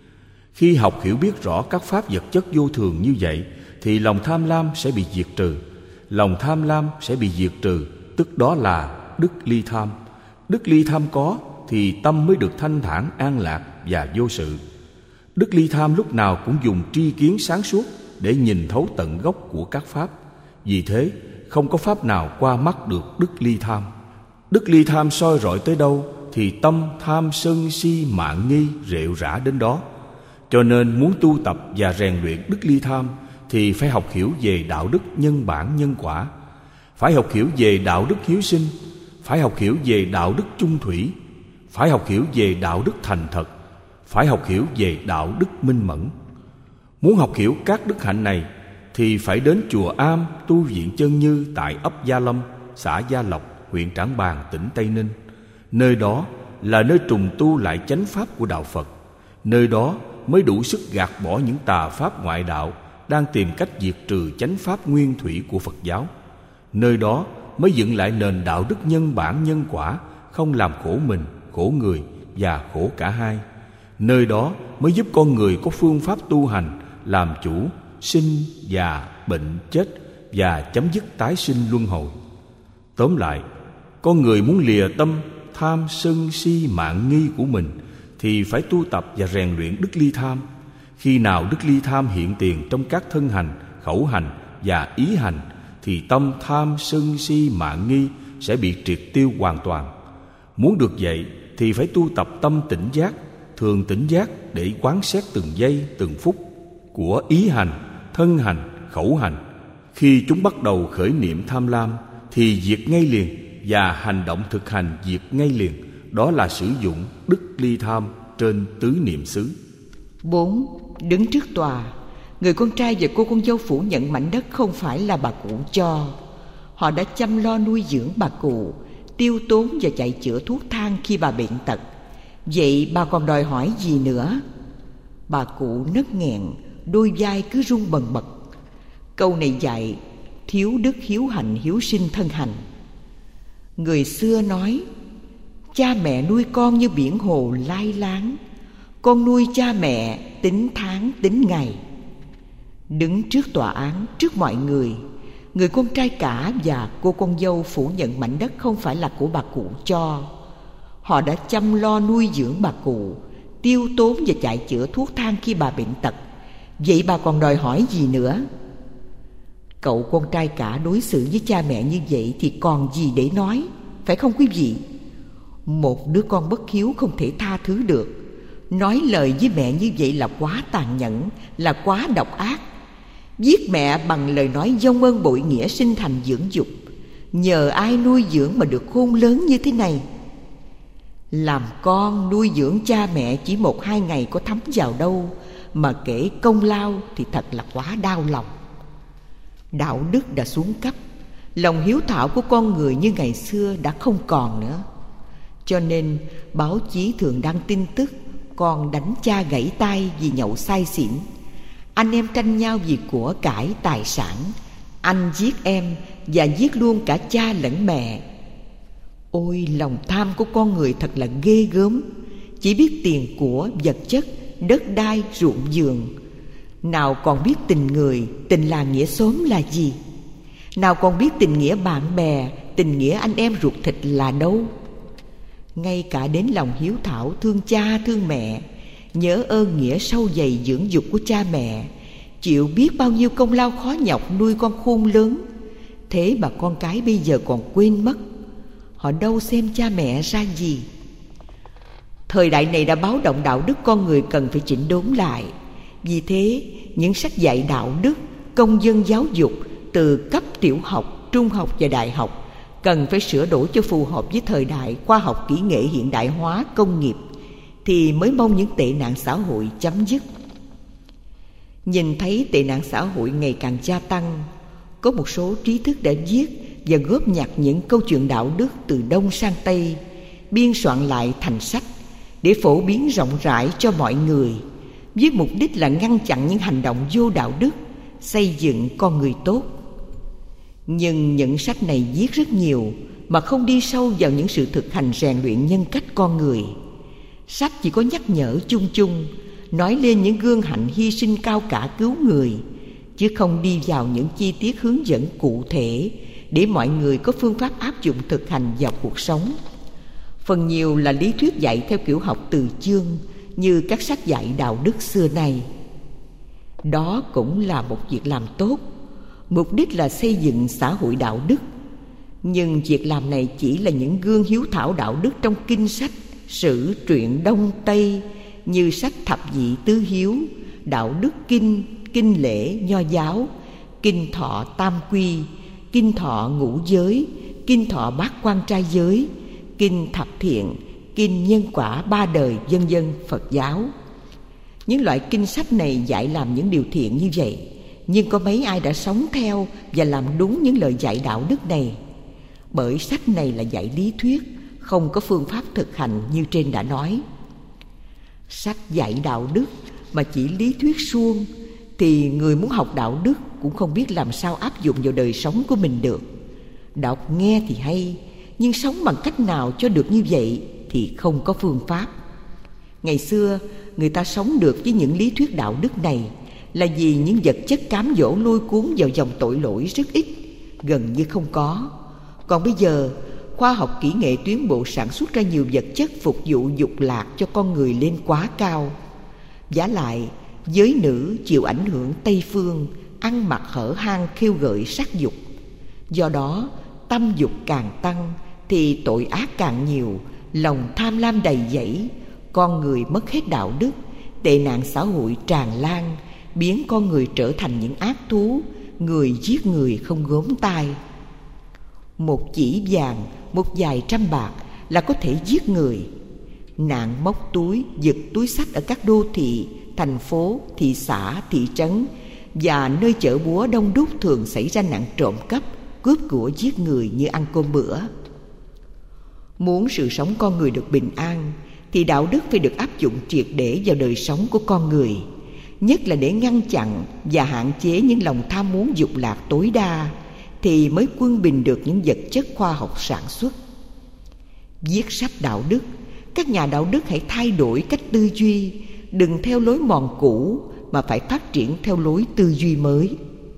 Khi học hiểu biết rõ các pháp vật chất vô thường như vậy thì lòng tham lam sẽ bị diệt trừ. Lòng tham lam sẽ bị diệt trừ, tức đó là đức ly tham. Đức ly tham có thì tâm mới được thanh thản, an lạc và vô sự. Đức ly tham lúc nào cũng dùng tri kiến sáng suốt để nhìn thấu tận gốc của các pháp. Vì thế không có pháp nào qua mắt được đức ly tham. Đức ly tham soi rọi tới đâu thì tâm tham sân si mạn nghi rệu rã đến đó. Cho nên muốn tu tập và rèn luyện đức ly tham thì phải học hiểu về đạo đức nhân bản nhân quả, phải học hiểu về đạo đức hiếu sinh, phải học hiểu về đạo đức chung thủy, phải học hiểu về đạo đức thành thật, phải học hiểu về đạo đức minh mẫn. Muốn học hiểu các đức hạnh này thì phải đến chùa Am tu viện Chân Như tại ấp Gia Lâm, xã Gia Lộc, huyện Trảng Bàng, tỉnh Tây Ninh. Nơi đó là nơi trùng tu lại chánh pháp của đạo Phật. Nơi đó mới đủ sức gạt bỏ những tà pháp ngoại đạo đang tìm cách diệt trừ chánh pháp nguyên thủy của Phật giáo. Nơi đó mới dựng lại nền đạo đức nhân bản nhân quả, không làm khổ mình, khổ người và khổ cả hai. Nơi đó mới giúp con người có phương pháp tu hành, làm chủ sinh, già, bệnh, chết và chấm dứt tái sinh luân hồi. Tóm lại, con người muốn lìa tâm tham sân si mạn nghi của mình thì phải tu tập và rèn luyện đức ly tham. Khi nào đức ly tham hiện tiền trong các thân hành, khẩu hành và ý hành thì tâm tham sân si mạn nghi sẽ bị triệt tiêu hoàn toàn. Muốn được vậy thì phải tu tập tâm tỉnh giác, thường tỉnh giác để quán xét từng giây từng phút của ý hành, thân hành, khẩu hành. Khi chúng bắt đầu khởi niệm tham lam thì diệt ngay liền, và hành động thực hành diệt ngay liền. Đó là sử dụng đức ly tham trên tứ niệm xứ. 4. Đứng trước tòa, người con trai và cô con dâu phủ nhận mảnh đất không phải là bà cụ cho. Họ đã chăm lo nuôi dưỡng bà cụ, tiêu tốn và chạy chữa thuốc thang khi bà bệnh tật. Vậy bà còn đòi hỏi gì nữa? Bà cụ nấc nghẹn, đôi vai cứ run bần bật. Câu này dạy thiếu đức hiếu hạnh hiếu sinh thân hành. Người xưa nói, cha mẹ nuôi con như biển hồ lai láng, con nuôi cha mẹ tính tháng tính ngày. Đứng trước tòa án, trước mọi người, người con trai cả và cô con dâu phủ nhận mảnh đất không phải là của bà cụ cho. Họ đã chăm lo nuôi dưỡng bà cụ, tiêu tốn và chạy chữa thuốc thang khi bà bệnh tật. Vậy bà còn đòi hỏi gì nữa? Cậu con trai cả đối xử với cha mẹ như vậy thì còn gì để nói, phải không quý vị? Một đứa con bất hiếu không thể tha thứ được. Nói lời với mẹ như vậy là quá tàn nhẫn, là quá độc ác. Giết mẹ bằng lời nói vong ơn bội nghĩa sinh thành dưỡng dục. Nhờ ai nuôi dưỡng mà được khôn lớn như thế này? Làm con nuôi dưỡng cha mẹ chỉ 1-2 ngày có thấm vào đâu, mà kể công lao thì thật là quá đau lòng. Đạo đức đã xuống cấp, lòng hiếu thảo của con người như ngày xưa đã không còn nữa. Cho nên báo chí thường đăng tin tức con đánh cha gãy tay vì nhậu say xỉn, anh em tranh nhau vì của cải tài sản, anh giết em và giết luôn cả cha lẫn mẹ. Ôi, lòng tham của con người thật là ghê gớm, chỉ biết tiền của, vật chất, đất đai, ruộng vườn. Nào còn biết tình người, tình làng nghĩa xóm là gì? Nào còn biết tình nghĩa bạn bè, tình nghĩa anh em ruột thịt là đâu? Ngay cả đến lòng hiếu thảo thương cha thương mẹ, nhớ ơn nghĩa sâu dày dưỡng dục của cha mẹ, chịu biết bao nhiêu công lao khó nhọc nuôi con khôn lớn, thế mà con cái bây giờ còn quên mất. Họ đâu xem cha mẹ ra gì. Thời đại này đã báo động đạo đức con người cần phải chỉnh đốn lại. Vì thế, những sách dạy đạo đức, công dân giáo dục từ cấp tiểu học, trung học và đại học cần phải sửa đổi cho phù hợp với thời đại khoa học kỹ nghệ hiện đại hóa công nghiệp, thì mới mong những tệ nạn xã hội chấm dứt. Nhìn thấy tệ nạn xã hội ngày càng gia tăng, có một số trí thức đã viết và góp nhặt những câu chuyện đạo đức từ Đông sang Tây, biên soạn lại thành sách để phổ biến rộng rãi cho mọi người, với mục đích là ngăn chặn những hành động vô đạo đức, xây dựng con người tốt. Nhưng những sách này viết rất nhiều mà không đi sâu vào những sự thực hành rèn luyện nhân cách con người. Sách chỉ có nhắc nhở chung chung, nói lên những gương hạnh hy sinh cao cả cứu người, chứ không đi vào những chi tiết hướng dẫn cụ thể để mọi người có phương pháp áp dụng thực hành vào cuộc sống. Phần nhiều là lý thuyết dạy theo kiểu học từ chương, như các sách dạy đạo đức xưa nay. Đó cũng là một việc làm tốt, mục đích là xây dựng xã hội đạo đức. Nhưng việc làm này chỉ là những gương hiếu thảo đạo đức trong kinh sách, sử truyện Đông Tây, như sách Thập Nhị Tứ Hiếu, Đạo Đức Kinh, Kinh Lễ Nho Giáo, Kinh Thọ Tam Quy, Kinh Thọ Ngũ Giới, Kinh Thọ Bát Quan Trai Giới, Kinh Thập Thiện, Kinh Nhân Quả Ba Đời, vân vân Phật giáo. Những loại kinh sách này dạy làm những điều thiện như vậy, nhưng có mấy ai đã sống theo và làm đúng những lời dạy đạo đức này? Bởi sách này là dạy lý thuyết, không có phương pháp thực hành như trên đã nói. Sách dạy đạo đức mà chỉ lý thuyết suông thì người muốn học đạo đức cũng không biết làm sao áp dụng vào đời sống của mình được. Đọc nghe thì hay, nhưng sống bằng cách nào cho được như vậy thì không có phương pháp. Ngày xưa người ta sống được với những lý thuyết đạo đức này là vì những vật chất cám dỗ lôi cuốn vào dòng tội lỗi rất ít, gần như không có. Còn bây giờ, khoa học kỹ nghệ tiến bộ sản xuất ra nhiều vật chất phục vụ dục lạc cho con người lên quá cao. Vả lại, giới nữ chịu ảnh hưởng Tây phương, ăn mặc hở hang khiêu gợi sắc dục. Do đó, tâm dục càng tăng thì tội ác càng nhiều, lòng tham lam đầy dẫy, con người mất hết đạo đức, tệ nạn xã hội tràn lan, biến con người trở thành những ác thú, người giết người không gớm tai. Một chỉ vàng, một vài trăm bạc là có thể giết người. Nạn móc túi, giật túi xách ở các đô thị, thành phố, thị xã, thị trấn và nơi chợ búa đông đúc thường xảy ra nạn trộm cắp, cướp của giết người như ăn cơm bữa. Muốn sự sống con người được bình an thì đạo đức phải được áp dụng triệt để vào đời sống của con người, nhất là để ngăn chặn và hạn chế những lòng tham muốn dục lạc tối đa, thì mới quân bình được những vật chất khoa học sản xuất. Viết sách đạo đức, các nhà đạo đức hãy thay đổi cách tư duy, đừng theo lối mòn cũ mà phải phát triển theo lối tư duy mới.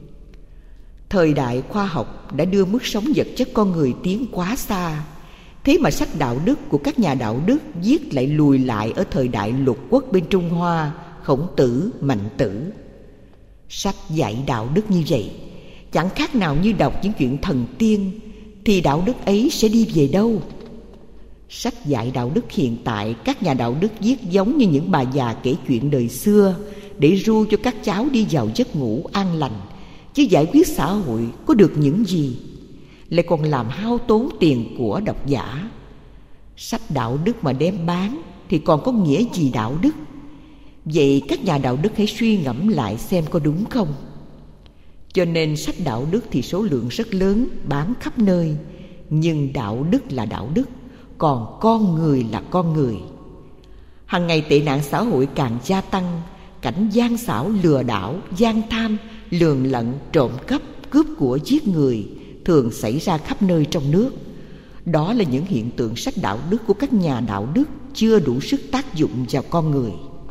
Thời đại khoa học đã đưa mức sống vật chất con người tiến quá xa, thế mà sách đạo đức của các nhà đạo đức viết lại lùi lại ở thời đại lục quốc bên Trung Hoa, Khổng Tử, Mạnh Tử. Sách dạy đạo đức như vậy chẳng khác nào như đọc những chuyện thần tiên, thì đạo đức ấy sẽ đi về đâu? Sách dạy đạo đức hiện tại các nhà đạo đức viết giống như những bà già kể chuyện đời xưa để ru cho các cháu đi vào giấc ngủ an lành, chứ giải quyết xã hội có được những gì, lại còn làm hao tốn tiền của độc giả. Sách đạo đức mà đem bán thì còn có nghĩa gì đạo đức? Vậy các nhà đạo đức hãy suy ngẫm lại xem có đúng không. Cho nên sách đạo đức thì số lượng rất lớn, bán khắp nơi, nhưng đạo đức là đạo đức, còn con người là con người. Hằng ngày tệ nạn xã hội càng gia tăng, cảnh gian xảo, lừa đảo, gian tham, lường lận, trộm cắp, cướp của, giết người thường xảy ra khắp nơi trong nước. Đó là những hiện tượng sách đạo đức của các nhà đạo đức chưa đủ sức tác dụng vào con người.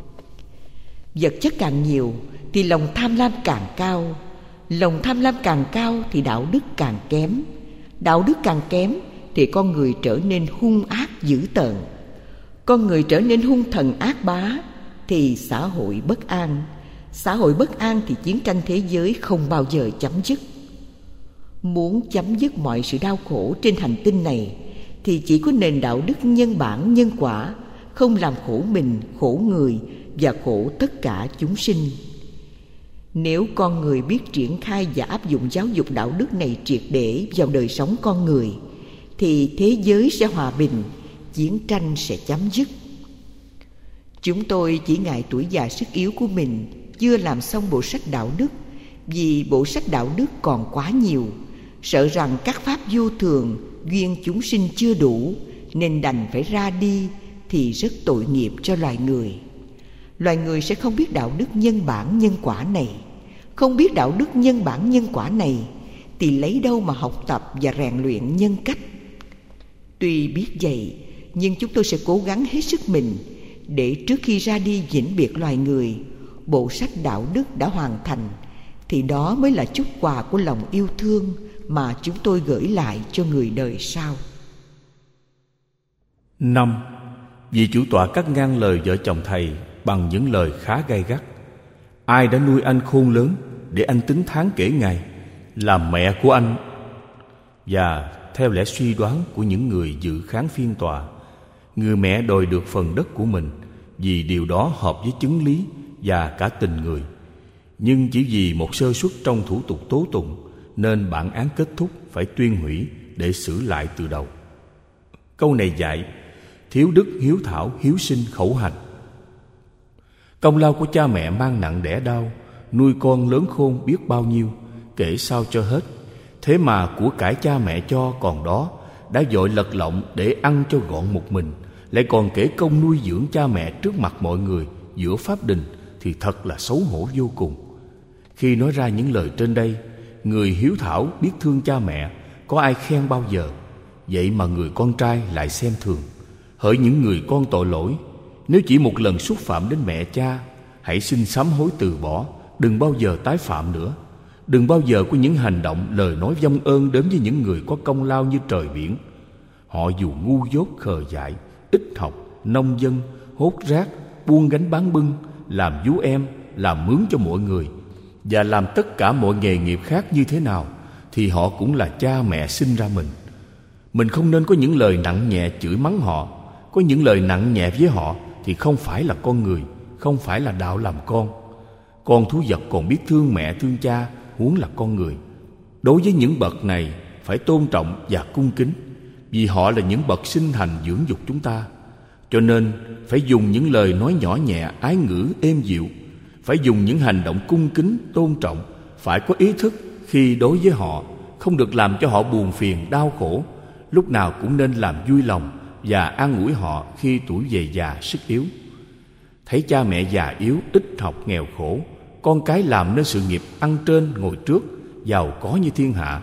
Vật chất càng nhiều thì lòng tham lam càng cao, lòng tham lam càng cao thì đạo đức càng kém, đạo đức càng kém thì con người trở nên hung ác dữ tợn. Con người trở nên hung thần ác bá thì xã hội bất an. Xã hội bất an thì chiến tranh thế giới không bao giờ chấm dứt. Muốn chấm dứt mọi sự đau khổ trên hành tinh này thì chỉ có nền đạo đức nhân bản nhân quả, không làm khổ mình, khổ người và khổ tất cả chúng sinh. Nếu con người biết triển khai và áp dụng giáo dục đạo đức này triệt để vào đời sống con người thì thế giới sẽ hòa bình, chiến tranh sẽ chấm dứt. Chúng tôi chỉ ngại tuổi già sức yếu của mình chưa làm xong bộ sách đạo đức, vì bộ sách đạo đức còn quá nhiều, sợ rằng các pháp vô thường, duyên chúng sinh chưa đủ nên đành phải ra đi thì rất tội nghiệp cho loài người. Loài người sẽ không biết đạo đức nhân bản nhân quả này. Không biết đạo đức nhân bản nhân quả này thì lấy đâu mà học tập và rèn luyện nhân cách. Tuy biết vậy, nhưng chúng tôi sẽ cố gắng hết sức mình để trước khi ra đi vĩnh biệt loài người, bộ sách đạo đức đã hoàn thành, thì đó mới là chút quà của lòng yêu thương mà chúng tôi gửi lại cho người đời sau. 5. Vị chủ tọa cắt ngang lời vợ chồng thầy bằng những lời khá gay gắt. Ai đã nuôi anh khôn lớn để anh tính tháng kể ngày, là mẹ của anh? Và theo lẽ suy đoán của những người dự khán phiên tòa, người mẹ đòi được phần đất của mình vì điều đó hợp với chứng lý và cả tình người. Nhưng chỉ vì một sơ suất trong thủ tục tố tụng nên bản án kết thúc phải tuyên hủy để xử lại từ đầu. Câu này dạy thiếu đức, hiếu thảo, hiếu sinh, khẩu hành. Công lao của cha mẹ mang nặng đẻ đau, nuôi con lớn khôn biết bao nhiêu, kể sao cho hết. Thế mà của cải cha mẹ cho còn đó, đã vội lật lọng để ăn cho gọn một mình, lại còn kể công nuôi dưỡng cha mẹ trước mặt mọi người giữa pháp đình, thì thật là xấu hổ vô cùng. Khi nói ra những lời trên đây, người hiếu thảo biết thương cha mẹ có ai khen bao giờ, vậy mà người con trai lại xem thường. Hỡi những người con tội lỗi, nếu chỉ một lần xúc phạm đến mẹ cha, hãy xin sám hối từ bỏ, đừng bao giờ tái phạm nữa. Đừng bao giờ có những hành động, lời nói vong ơn đến với những người có công lao như trời biển. Họ dù ngu dốt, khờ dại, ít học, nông dân, hốt rác, buôn gánh bán bưng, làm vú em, làm mướn cho mọi người, và làm tất cả mọi nghề nghiệp khác như thế nào, thì họ cũng là cha mẹ sinh ra mình. Mình không nên có những lời nặng nhẹ chửi mắng họ. Có những lời nặng nhẹ với họ thì không phải là con người, không phải là đạo làm con. Con thú vật còn biết thương mẹ thương cha, huống là con người. Đối với những bậc này phải tôn trọng và cung kính, vì họ là những bậc sinh thành dưỡng dục chúng ta. Cho nên phải dùng những lời nói nhỏ nhẹ, ái ngữ, êm dịu. Phải dùng những hành động cung kính, tôn trọng. Phải có ý thức khi đối với họ, không được làm cho họ buồn phiền, đau khổ. Lúc nào cũng nên làm vui lòng và an ủi họ khi tuổi về già sức yếu. Thấy cha mẹ già yếu, ít học, nghèo khổ, con cái làm nên sự nghiệp ăn trên ngồi trước, giàu có như thiên hạ,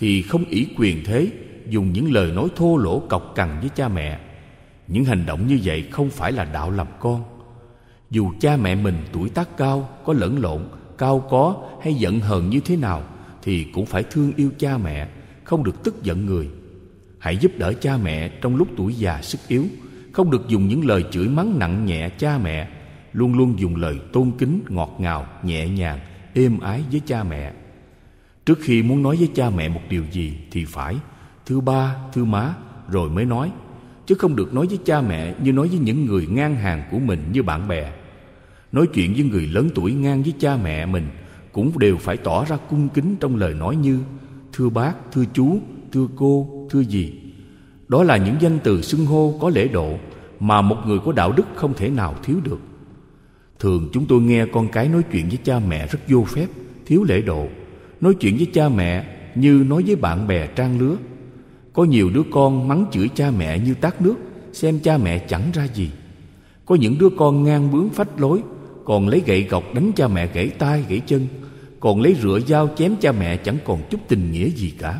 thì không ỷ quyền thế dùng những lời nói thô lỗ cọc cằn với cha mẹ. Những hành động như vậy không phải là đạo làm con. Dù cha mẹ mình tuổi tác cao, có lẫn lộn, cao có hay giận hờn như thế nào, thì cũng phải thương yêu cha mẹ, không được tức giận người. Hãy giúp đỡ cha mẹ trong lúc tuổi già sức yếu, không được dùng những lời chửi mắng nặng nhẹ cha mẹ. Luôn luôn dùng lời tôn kính, ngọt ngào, nhẹ nhàng, êm ái với cha mẹ. Trước khi muốn nói với cha mẹ một điều gì thì phải thưa ba, thưa má rồi mới nói, chứ không được nói với cha mẹ như nói với những người ngang hàng của mình như bạn bè. Nói chuyện với người lớn tuổi ngang với cha mẹ mình cũng đều phải tỏ ra cung kính trong lời nói như thưa bác, thưa chú, thưa cô, thưa dì. Đó là những danh từ xưng hô có lễ độ mà một người có đạo đức không thể nào thiếu được. Thường chúng tôi nghe con cái nói chuyện với cha mẹ rất vô phép, thiếu lễ độ. Nói chuyện với cha mẹ như nói với bạn bè trang lứa. Có nhiều đứa con mắng chửi cha mẹ như tát nước, xem cha mẹ chẳng ra gì. Có những đứa con ngang bướng phách lối, còn lấy gậy gộc đánh cha mẹ gãy tay gãy chân, còn lấy rựa dao chém cha mẹ chẳng còn chút tình nghĩa gì cả.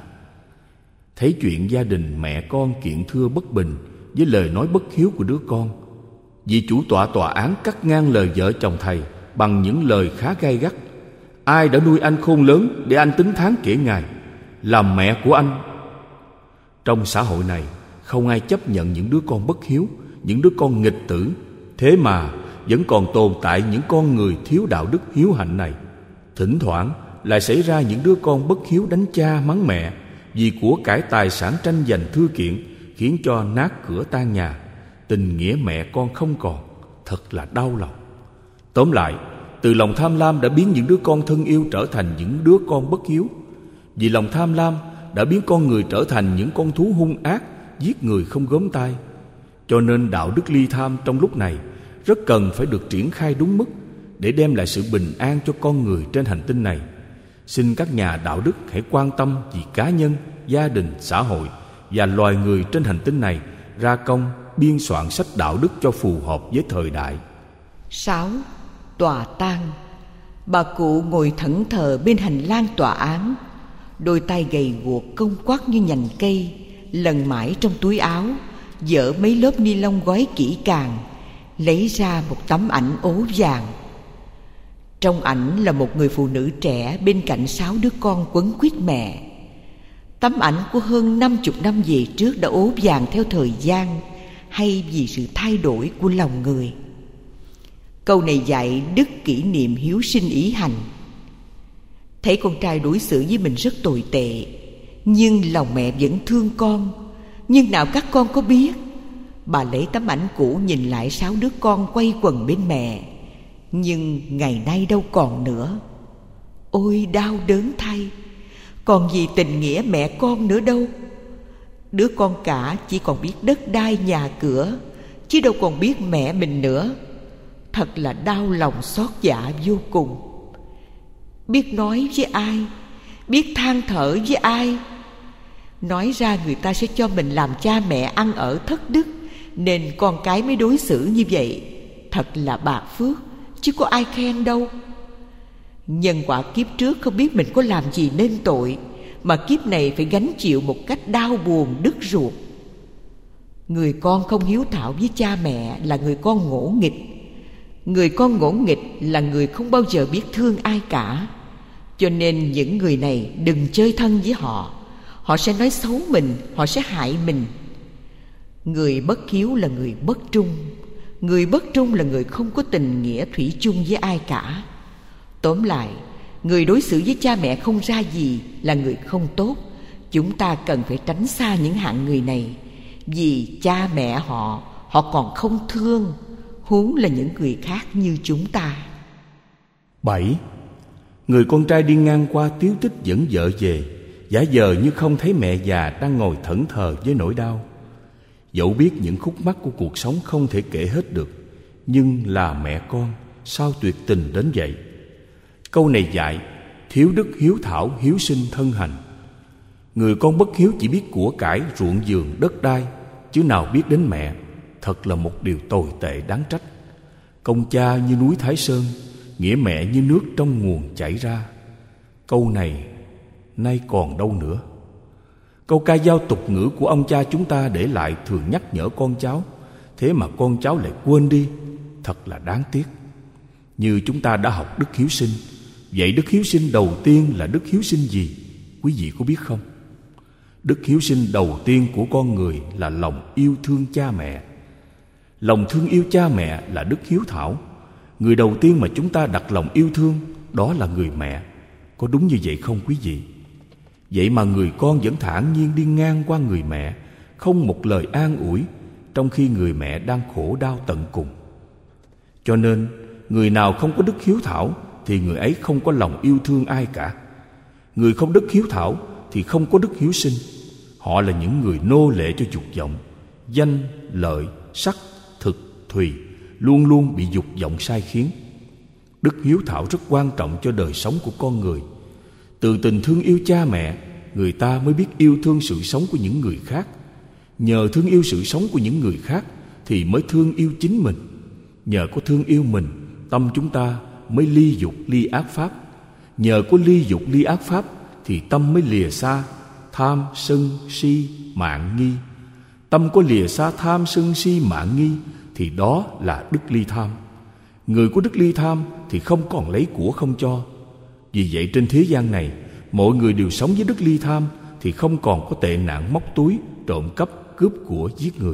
Thấy chuyện gia đình mẹ con kiện thưa bất bình với lời nói bất hiếu của đứa con, vị chủ tọa án cắt ngang lời vợ chồng thầy bằng những lời khá gay gắt. Ai đã nuôi anh khôn lớn để anh tính tháng kể ngày, làm mẹ của anh. Trong xã hội này không ai chấp nhận những đứa con bất hiếu, những đứa con nghịch tử. Thế mà vẫn còn tồn tại những con người thiếu đạo đức hiếu hạnh này. Thỉnh thoảng lại xảy ra những đứa con bất hiếu đánh cha mắng mẹ vì của cải tài sản tranh giành thưa kiện, khiến cho nát cửa tan nhà. Tình nghĩa mẹ con không còn, thật là đau lòng. Tóm lại, từ lòng tham lam đã biến những đứa con thân yêu trở thành những đứa con bất hiếu. Vì lòng tham lam đã biến con người trở thành những con thú hung ác, giết người không gớm tay. Cho nên đạo đức ly tham trong lúc này rất cần phải được triển khai đúng mức để đem lại sự bình an cho con người trên hành tinh này. Xin các nhà đạo đức hãy quan tâm vì cá nhân, gia đình, xã hội và loài người trên hành tinh này ra công biên soạn sách đạo đức cho phù hợp với thời đại. 6. Tòa tang. Bà cụ ngồi thẫn thờ bên hành lang tòa án, đôi tay gầy guộc cong quắt như nhành cây, lần mãi trong túi áo, dỡ mấy lớp ni lông gói kỹ càng, lấy ra một tấm ảnh ố vàng. Trong ảnh là một người phụ nữ trẻ bên cạnh 6 đứa con quấn quýt mẹ. Tấm ảnh của hơn 50 năm về trước đã ố vàng theo thời gian, hay vì sự thay đổi của lòng người. Câu này dạy đức kỷ niệm hiếu sinh ý hành. Thấy con trai đối xử với mình rất tồi tệ, nhưng lòng mẹ vẫn thương con. Nhưng nào các con có biết, bà lấy tấm ảnh cũ nhìn lại 6 đứa con quay quần bên mẹ, nhưng ngày nay đâu còn nữa. Ôi đau đớn thay, còn gì tình nghĩa mẹ con nữa đâu. Đứa con cả chỉ còn biết đất đai nhà cửa, chứ đâu còn biết mẹ mình nữa. Thật là đau lòng xót dạ vô cùng. Biết nói với ai, biết than thở với ai. Nói ra người ta sẽ cho mình làm cha mẹ ăn ở thất đức, nên con cái mới đối xử như vậy. Thật là bạc phước, chứ có ai khen đâu. Nhân quả kiếp trước không biết mình có làm gì nên tội, mà kiếp này phải gánh chịu một cách đau buồn đứt ruột. Người con không hiếu thảo với cha mẹ là người con ngỗ nghịch. Người con ngỗ nghịch là người không bao giờ biết thương ai cả. Cho nên những người này đừng chơi thân với họ. Họ sẽ nói xấu mình, họ sẽ hại mình. Người bất hiếu là người bất trung. Người bất trung là người không có tình nghĩa thủy chung với ai cả. Tóm lại, người đối xử với cha mẹ không ra gì là người không tốt. Chúng ta cần phải tránh xa những hạng người này, vì cha mẹ họ còn không thương, huống là những người khác như chúng ta. 7. Người con trai đi ngang qua tíu tích dẫn vợ về, giả vờ như không thấy mẹ già đang ngồi thẫn thờ với nỗi đau. Dẫu biết những khúc mắc của cuộc sống không thể kể hết được, nhưng là mẹ con, sao tuyệt tình đến vậy? Câu này dạy thiếu đức hiếu thảo, hiếu sinh thân hành. Người con bất hiếu chỉ biết của cải, ruộng vườn, đất đai, chứ nào biết đến mẹ. Thật là một điều tồi tệ đáng trách. Công cha như núi Thái Sơn, nghĩa mẹ như nước trong nguồn chảy ra. Câu này nay còn đâu nữa. Câu ca dao tục ngữ của ông cha chúng ta để lại thường nhắc nhở con cháu, thế mà con cháu lại quên đi. Thật là đáng tiếc. Như chúng ta đã học đức hiếu sinh, vậy đức hiếu sinh đầu tiên là đức hiếu sinh gì? Quý vị có biết không? Đức hiếu sinh đầu tiên của con người là lòng yêu thương cha mẹ. Lòng thương yêu cha mẹ là đức hiếu thảo. Người đầu tiên mà chúng ta đặt lòng yêu thương đó là người mẹ. Có đúng như vậy không quý vị? Vậy mà người con vẫn thản nhiên đi ngang qua người mẹ, không một lời an ủi, trong khi người mẹ đang khổ đau tận cùng. Cho nên, người nào không có đức hiếu thảo thì người ấy không có lòng yêu thương ai cả. Người không đức hiếu thảo thì không có đức hiếu sinh. Họ là những người nô lệ cho dục vọng, danh, lợi, sắc, thực, thùy, luôn luôn bị dục vọng sai khiến. Đức hiếu thảo rất quan trọng cho đời sống của con người. Từ tình thương yêu cha mẹ, người ta mới biết yêu thương sự sống của những người khác. Nhờ thương yêu sự sống của những người khác thì mới thương yêu chính mình. Nhờ có thương yêu mình, tâm chúng ta mới ly dục ly ác pháp. Nhờ có ly dục ly ác pháp thì tâm mới lìa xa tham, sân, si, mạn, nghi. Tâm có lìa xa tham, sân, si, mạn, nghi thì đó là đức ly tham. Người có đức ly tham thì không còn lấy của không cho. Vì vậy trên thế gian này, mọi người đều sống với đức ly tham thì không còn có tệ nạn móc túi, trộm cắp, cướp của, giết người.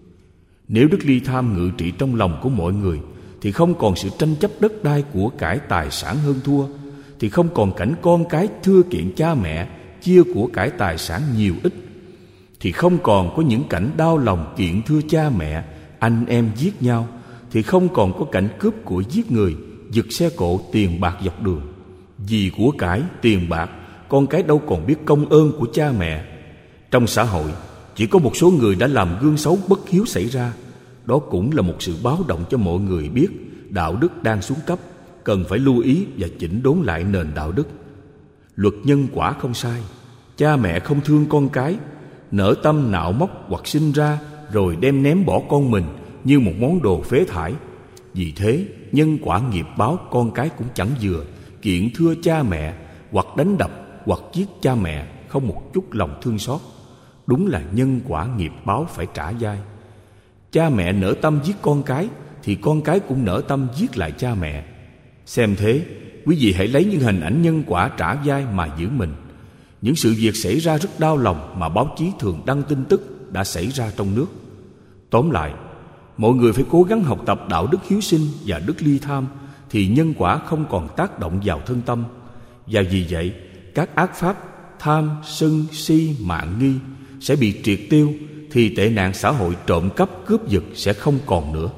Nếu đức ly tham ngự trị trong lòng của mọi người thì không còn sự tranh chấp đất đai, của cải, tài sản hơn thua, thì không còn cảnh con cái thưa kiện cha mẹ, chia của cải tài sản nhiều ít, thì không còn có những cảnh đau lòng kiện thưa cha mẹ, anh em giết nhau, thì không còn có cảnh cướp của giết người, giật xe cộ, tiền bạc dọc đường. Vì của cải, tiền bạc, con cái đâu còn biết công ơn của cha mẹ. Trong xã hội, chỉ có một số người đã làm gương xấu bất hiếu xảy ra. Đó cũng là một sự báo động cho mọi người biết đạo đức đang xuống cấp, cần phải lưu ý và chỉnh đốn lại nền đạo đức. Luật nhân quả không sai. Cha mẹ không thương con cái, nở tâm nạo móc hoặc sinh ra rồi đem ném bỏ con mình như một món đồ phế thải. Vì thế, nhân quả nghiệp báo con cái cũng chẳng vừa, kiện thưa cha mẹ, hoặc đánh đập, hoặc giết cha mẹ, không một chút lòng thương xót. Đúng là nhân quả nghiệp báo phải trả dai. Cha mẹ nở tâm giết con cái thì con cái cũng nở tâm giết lại cha mẹ. Xem thế, quý vị hãy lấy những hình ảnh nhân quả trả dai mà giữ mình. Những sự việc xảy ra rất đau lòng mà báo chí thường đăng tin tức đã xảy ra trong nước. Tóm lại, mọi người phải cố gắng học tập đạo đức hiếu sinh và đức ly tham, thì nhân quả không còn tác động vào thân tâm. Và vì vậy, các ác pháp tham, sân, si, mạn, nghi sẽ bị triệt tiêu, thì tệ nạn xã hội trộm cắp, cướp giật sẽ không còn nữa.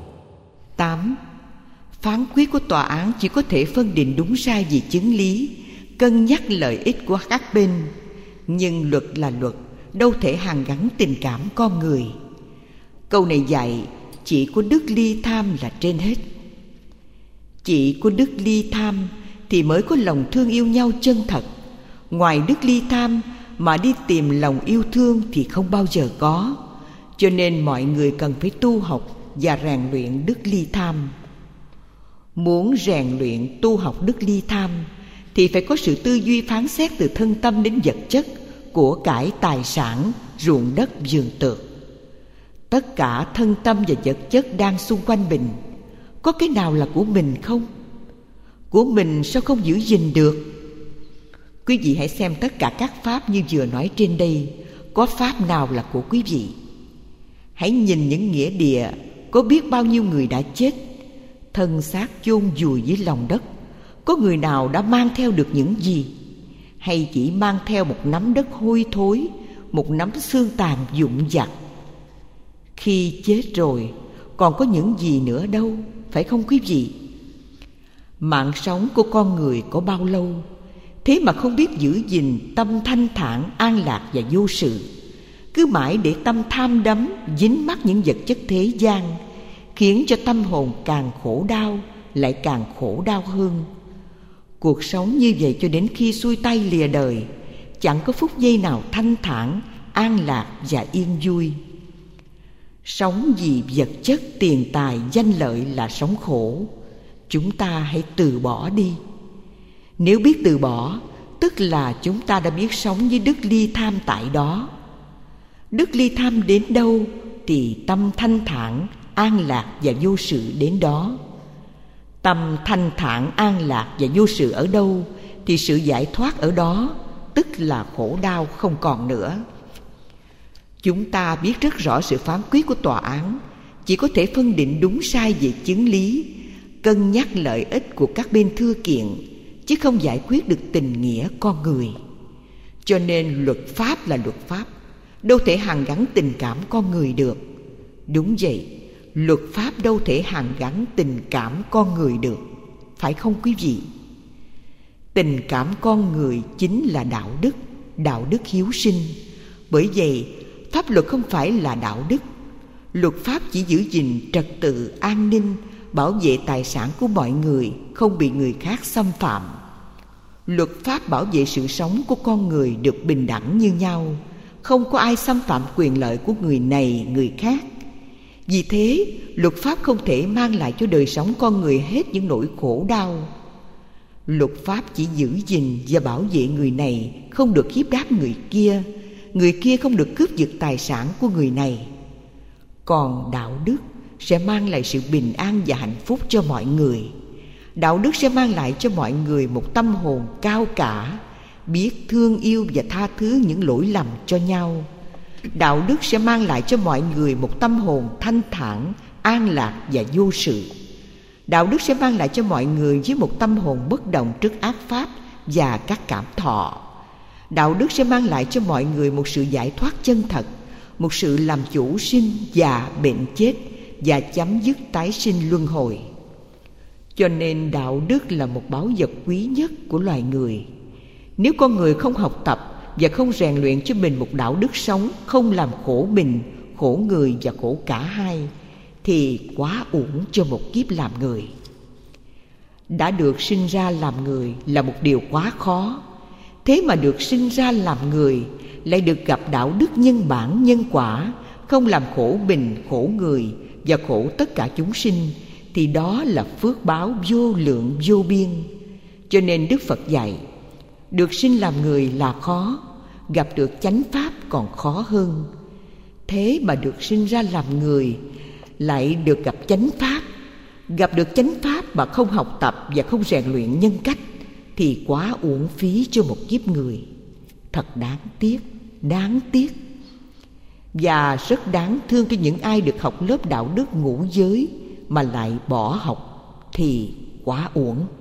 8. Phán quyết của tòa án chỉ có thể phân định đúng sai vì chứng lý, cân nhắc lợi ích của các bên. Nhưng luật là luật, đâu thể hàn gắn tình cảm con người. Câu này dạy chỉ có đức ly tham là trên hết. Chỉ có đức ly tham thì mới có lòng thương yêu nhau chân thật. Ngoài đức ly tham mà đi tìm lòng yêu thương thì không bao giờ có. Cho nên mọi người cần phải tu học và rèn luyện đức ly tham. Muốn rèn luyện tu học đức ly tham thì phải có sự tư duy phán xét từ thân tâm đến vật chất, của cải, tài sản, ruộng đất, vườn tược. Tất cả thân tâm và vật chất đang xung quanh mình, có cái nào là của mình không? Của mình sao không giữ gìn được? Quý vị hãy xem tất cả các pháp như vừa nói trên đây, có pháp nào là của quý vị? Hãy nhìn những nghĩa địa, có biết bao nhiêu người đã chết, thân xác chôn vùi dưới lòng đất. Có người nào đã mang theo được những gì? Hay chỉ mang theo một nắm đất hôi thối, một nắm xương tàn vụn vặt? Khi chết rồi, còn có những gì nữa đâu, phải không quý vị? Mạng sống của con người có bao lâu, thế mà không biết giữ gìn tâm thanh thản, an lạc và vô sự. Cứ mãi để tâm tham đắm, dính mắc những vật chất thế gian, khiến cho tâm hồn càng khổ đau, lại càng khổ đau hơn. Cuộc sống như vậy cho đến khi xuôi tay lìa đời, chẳng có phút giây nào thanh thản, an lạc và yên vui. Sống vì vật chất, tiền tài, danh lợi là sống khổ. Chúng ta hãy từ bỏ đi. Nếu biết từ bỏ, tức là chúng ta đã biết sống với đức ly tham tại đó. Đức ly tham đến đâu thì tâm thanh thản, an lạc và vô sự đến đó. Tâm thanh thản, an lạc và vô sự ở đâu thì sự giải thoát ở đó, tức là khổ đau không còn nữa. Chúng ta biết rất rõ sự phán quyết của tòa án chỉ có thể phân định đúng sai về chứng lý, cân nhắc lợi ích của các bên thưa kiện, chứ không giải quyết được tình nghĩa con người. Cho nên luật pháp là luật pháp, đâu thể hàn gắn tình cảm con người được. Đúng vậy, luật pháp đâu thể hàn gắn tình cảm con người được, phải không quý vị? Tình cảm con người chính là đạo đức hiếu sinh. Bởi vậy, pháp luật không phải là đạo đức. Luật pháp chỉ giữ gìn trật tự an ninh, bảo vệ tài sản của mọi người không bị người khác xâm phạm. Luật pháp bảo vệ sự sống của con người được bình đẳng như nhau, không có ai xâm phạm quyền lợi của người này người khác. Vì thế, luật pháp không thể mang lại cho đời sống con người hết những nỗi khổ đau. Luật pháp chỉ giữ gìn và bảo vệ người này không được hiếp đáp người kia không được cướp giật tài sản của người này. Còn đạo đức sẽ mang lại sự bình an và hạnh phúc cho mọi người. Đạo đức sẽ mang lại cho mọi người một tâm hồn cao cả, biết thương yêu và tha thứ những lỗi lầm cho nhau. Đạo đức sẽ mang lại cho mọi người một tâm hồn thanh thản, an lạc và vô sự. Đạo đức sẽ mang lại cho mọi người với một tâm hồn bất động trước ác pháp và các cảm thọ. Đạo đức sẽ mang lại cho mọi người một sự giải thoát chân thật, một sự làm chủ sinh già bệnh chết và chấm dứt tái sinh luân hồi. Cho nên đạo đức là một báu vật quý nhất của loài người. Nếu con người không học tập và không rèn luyện cho mình một đạo đức sống không làm khổ mình, khổ người và khổ cả hai, thì quá uổng cho một kiếp làm người. Đã được sinh ra làm người là một điều quá khó. Thế mà được sinh ra làm người lại được gặp đạo đức nhân bản nhân quả, không làm khổ mình, khổ người và khổ tất cả chúng sinh, thì đó là phước báo vô lượng vô biên. Cho nên Đức Phật dạy, được sinh làm người là khó, gặp được chánh pháp còn khó hơn. Thế mà được sinh ra làm người lại được gặp chánh pháp. Gặp được chánh pháp mà không học tập và không rèn luyện nhân cách thì quá uổng phí cho một kiếp người. Thật đáng tiếc. Và rất đáng thương cho những ai được học lớp đạo đức ngũ giới mà lại bỏ học thì quá uổng.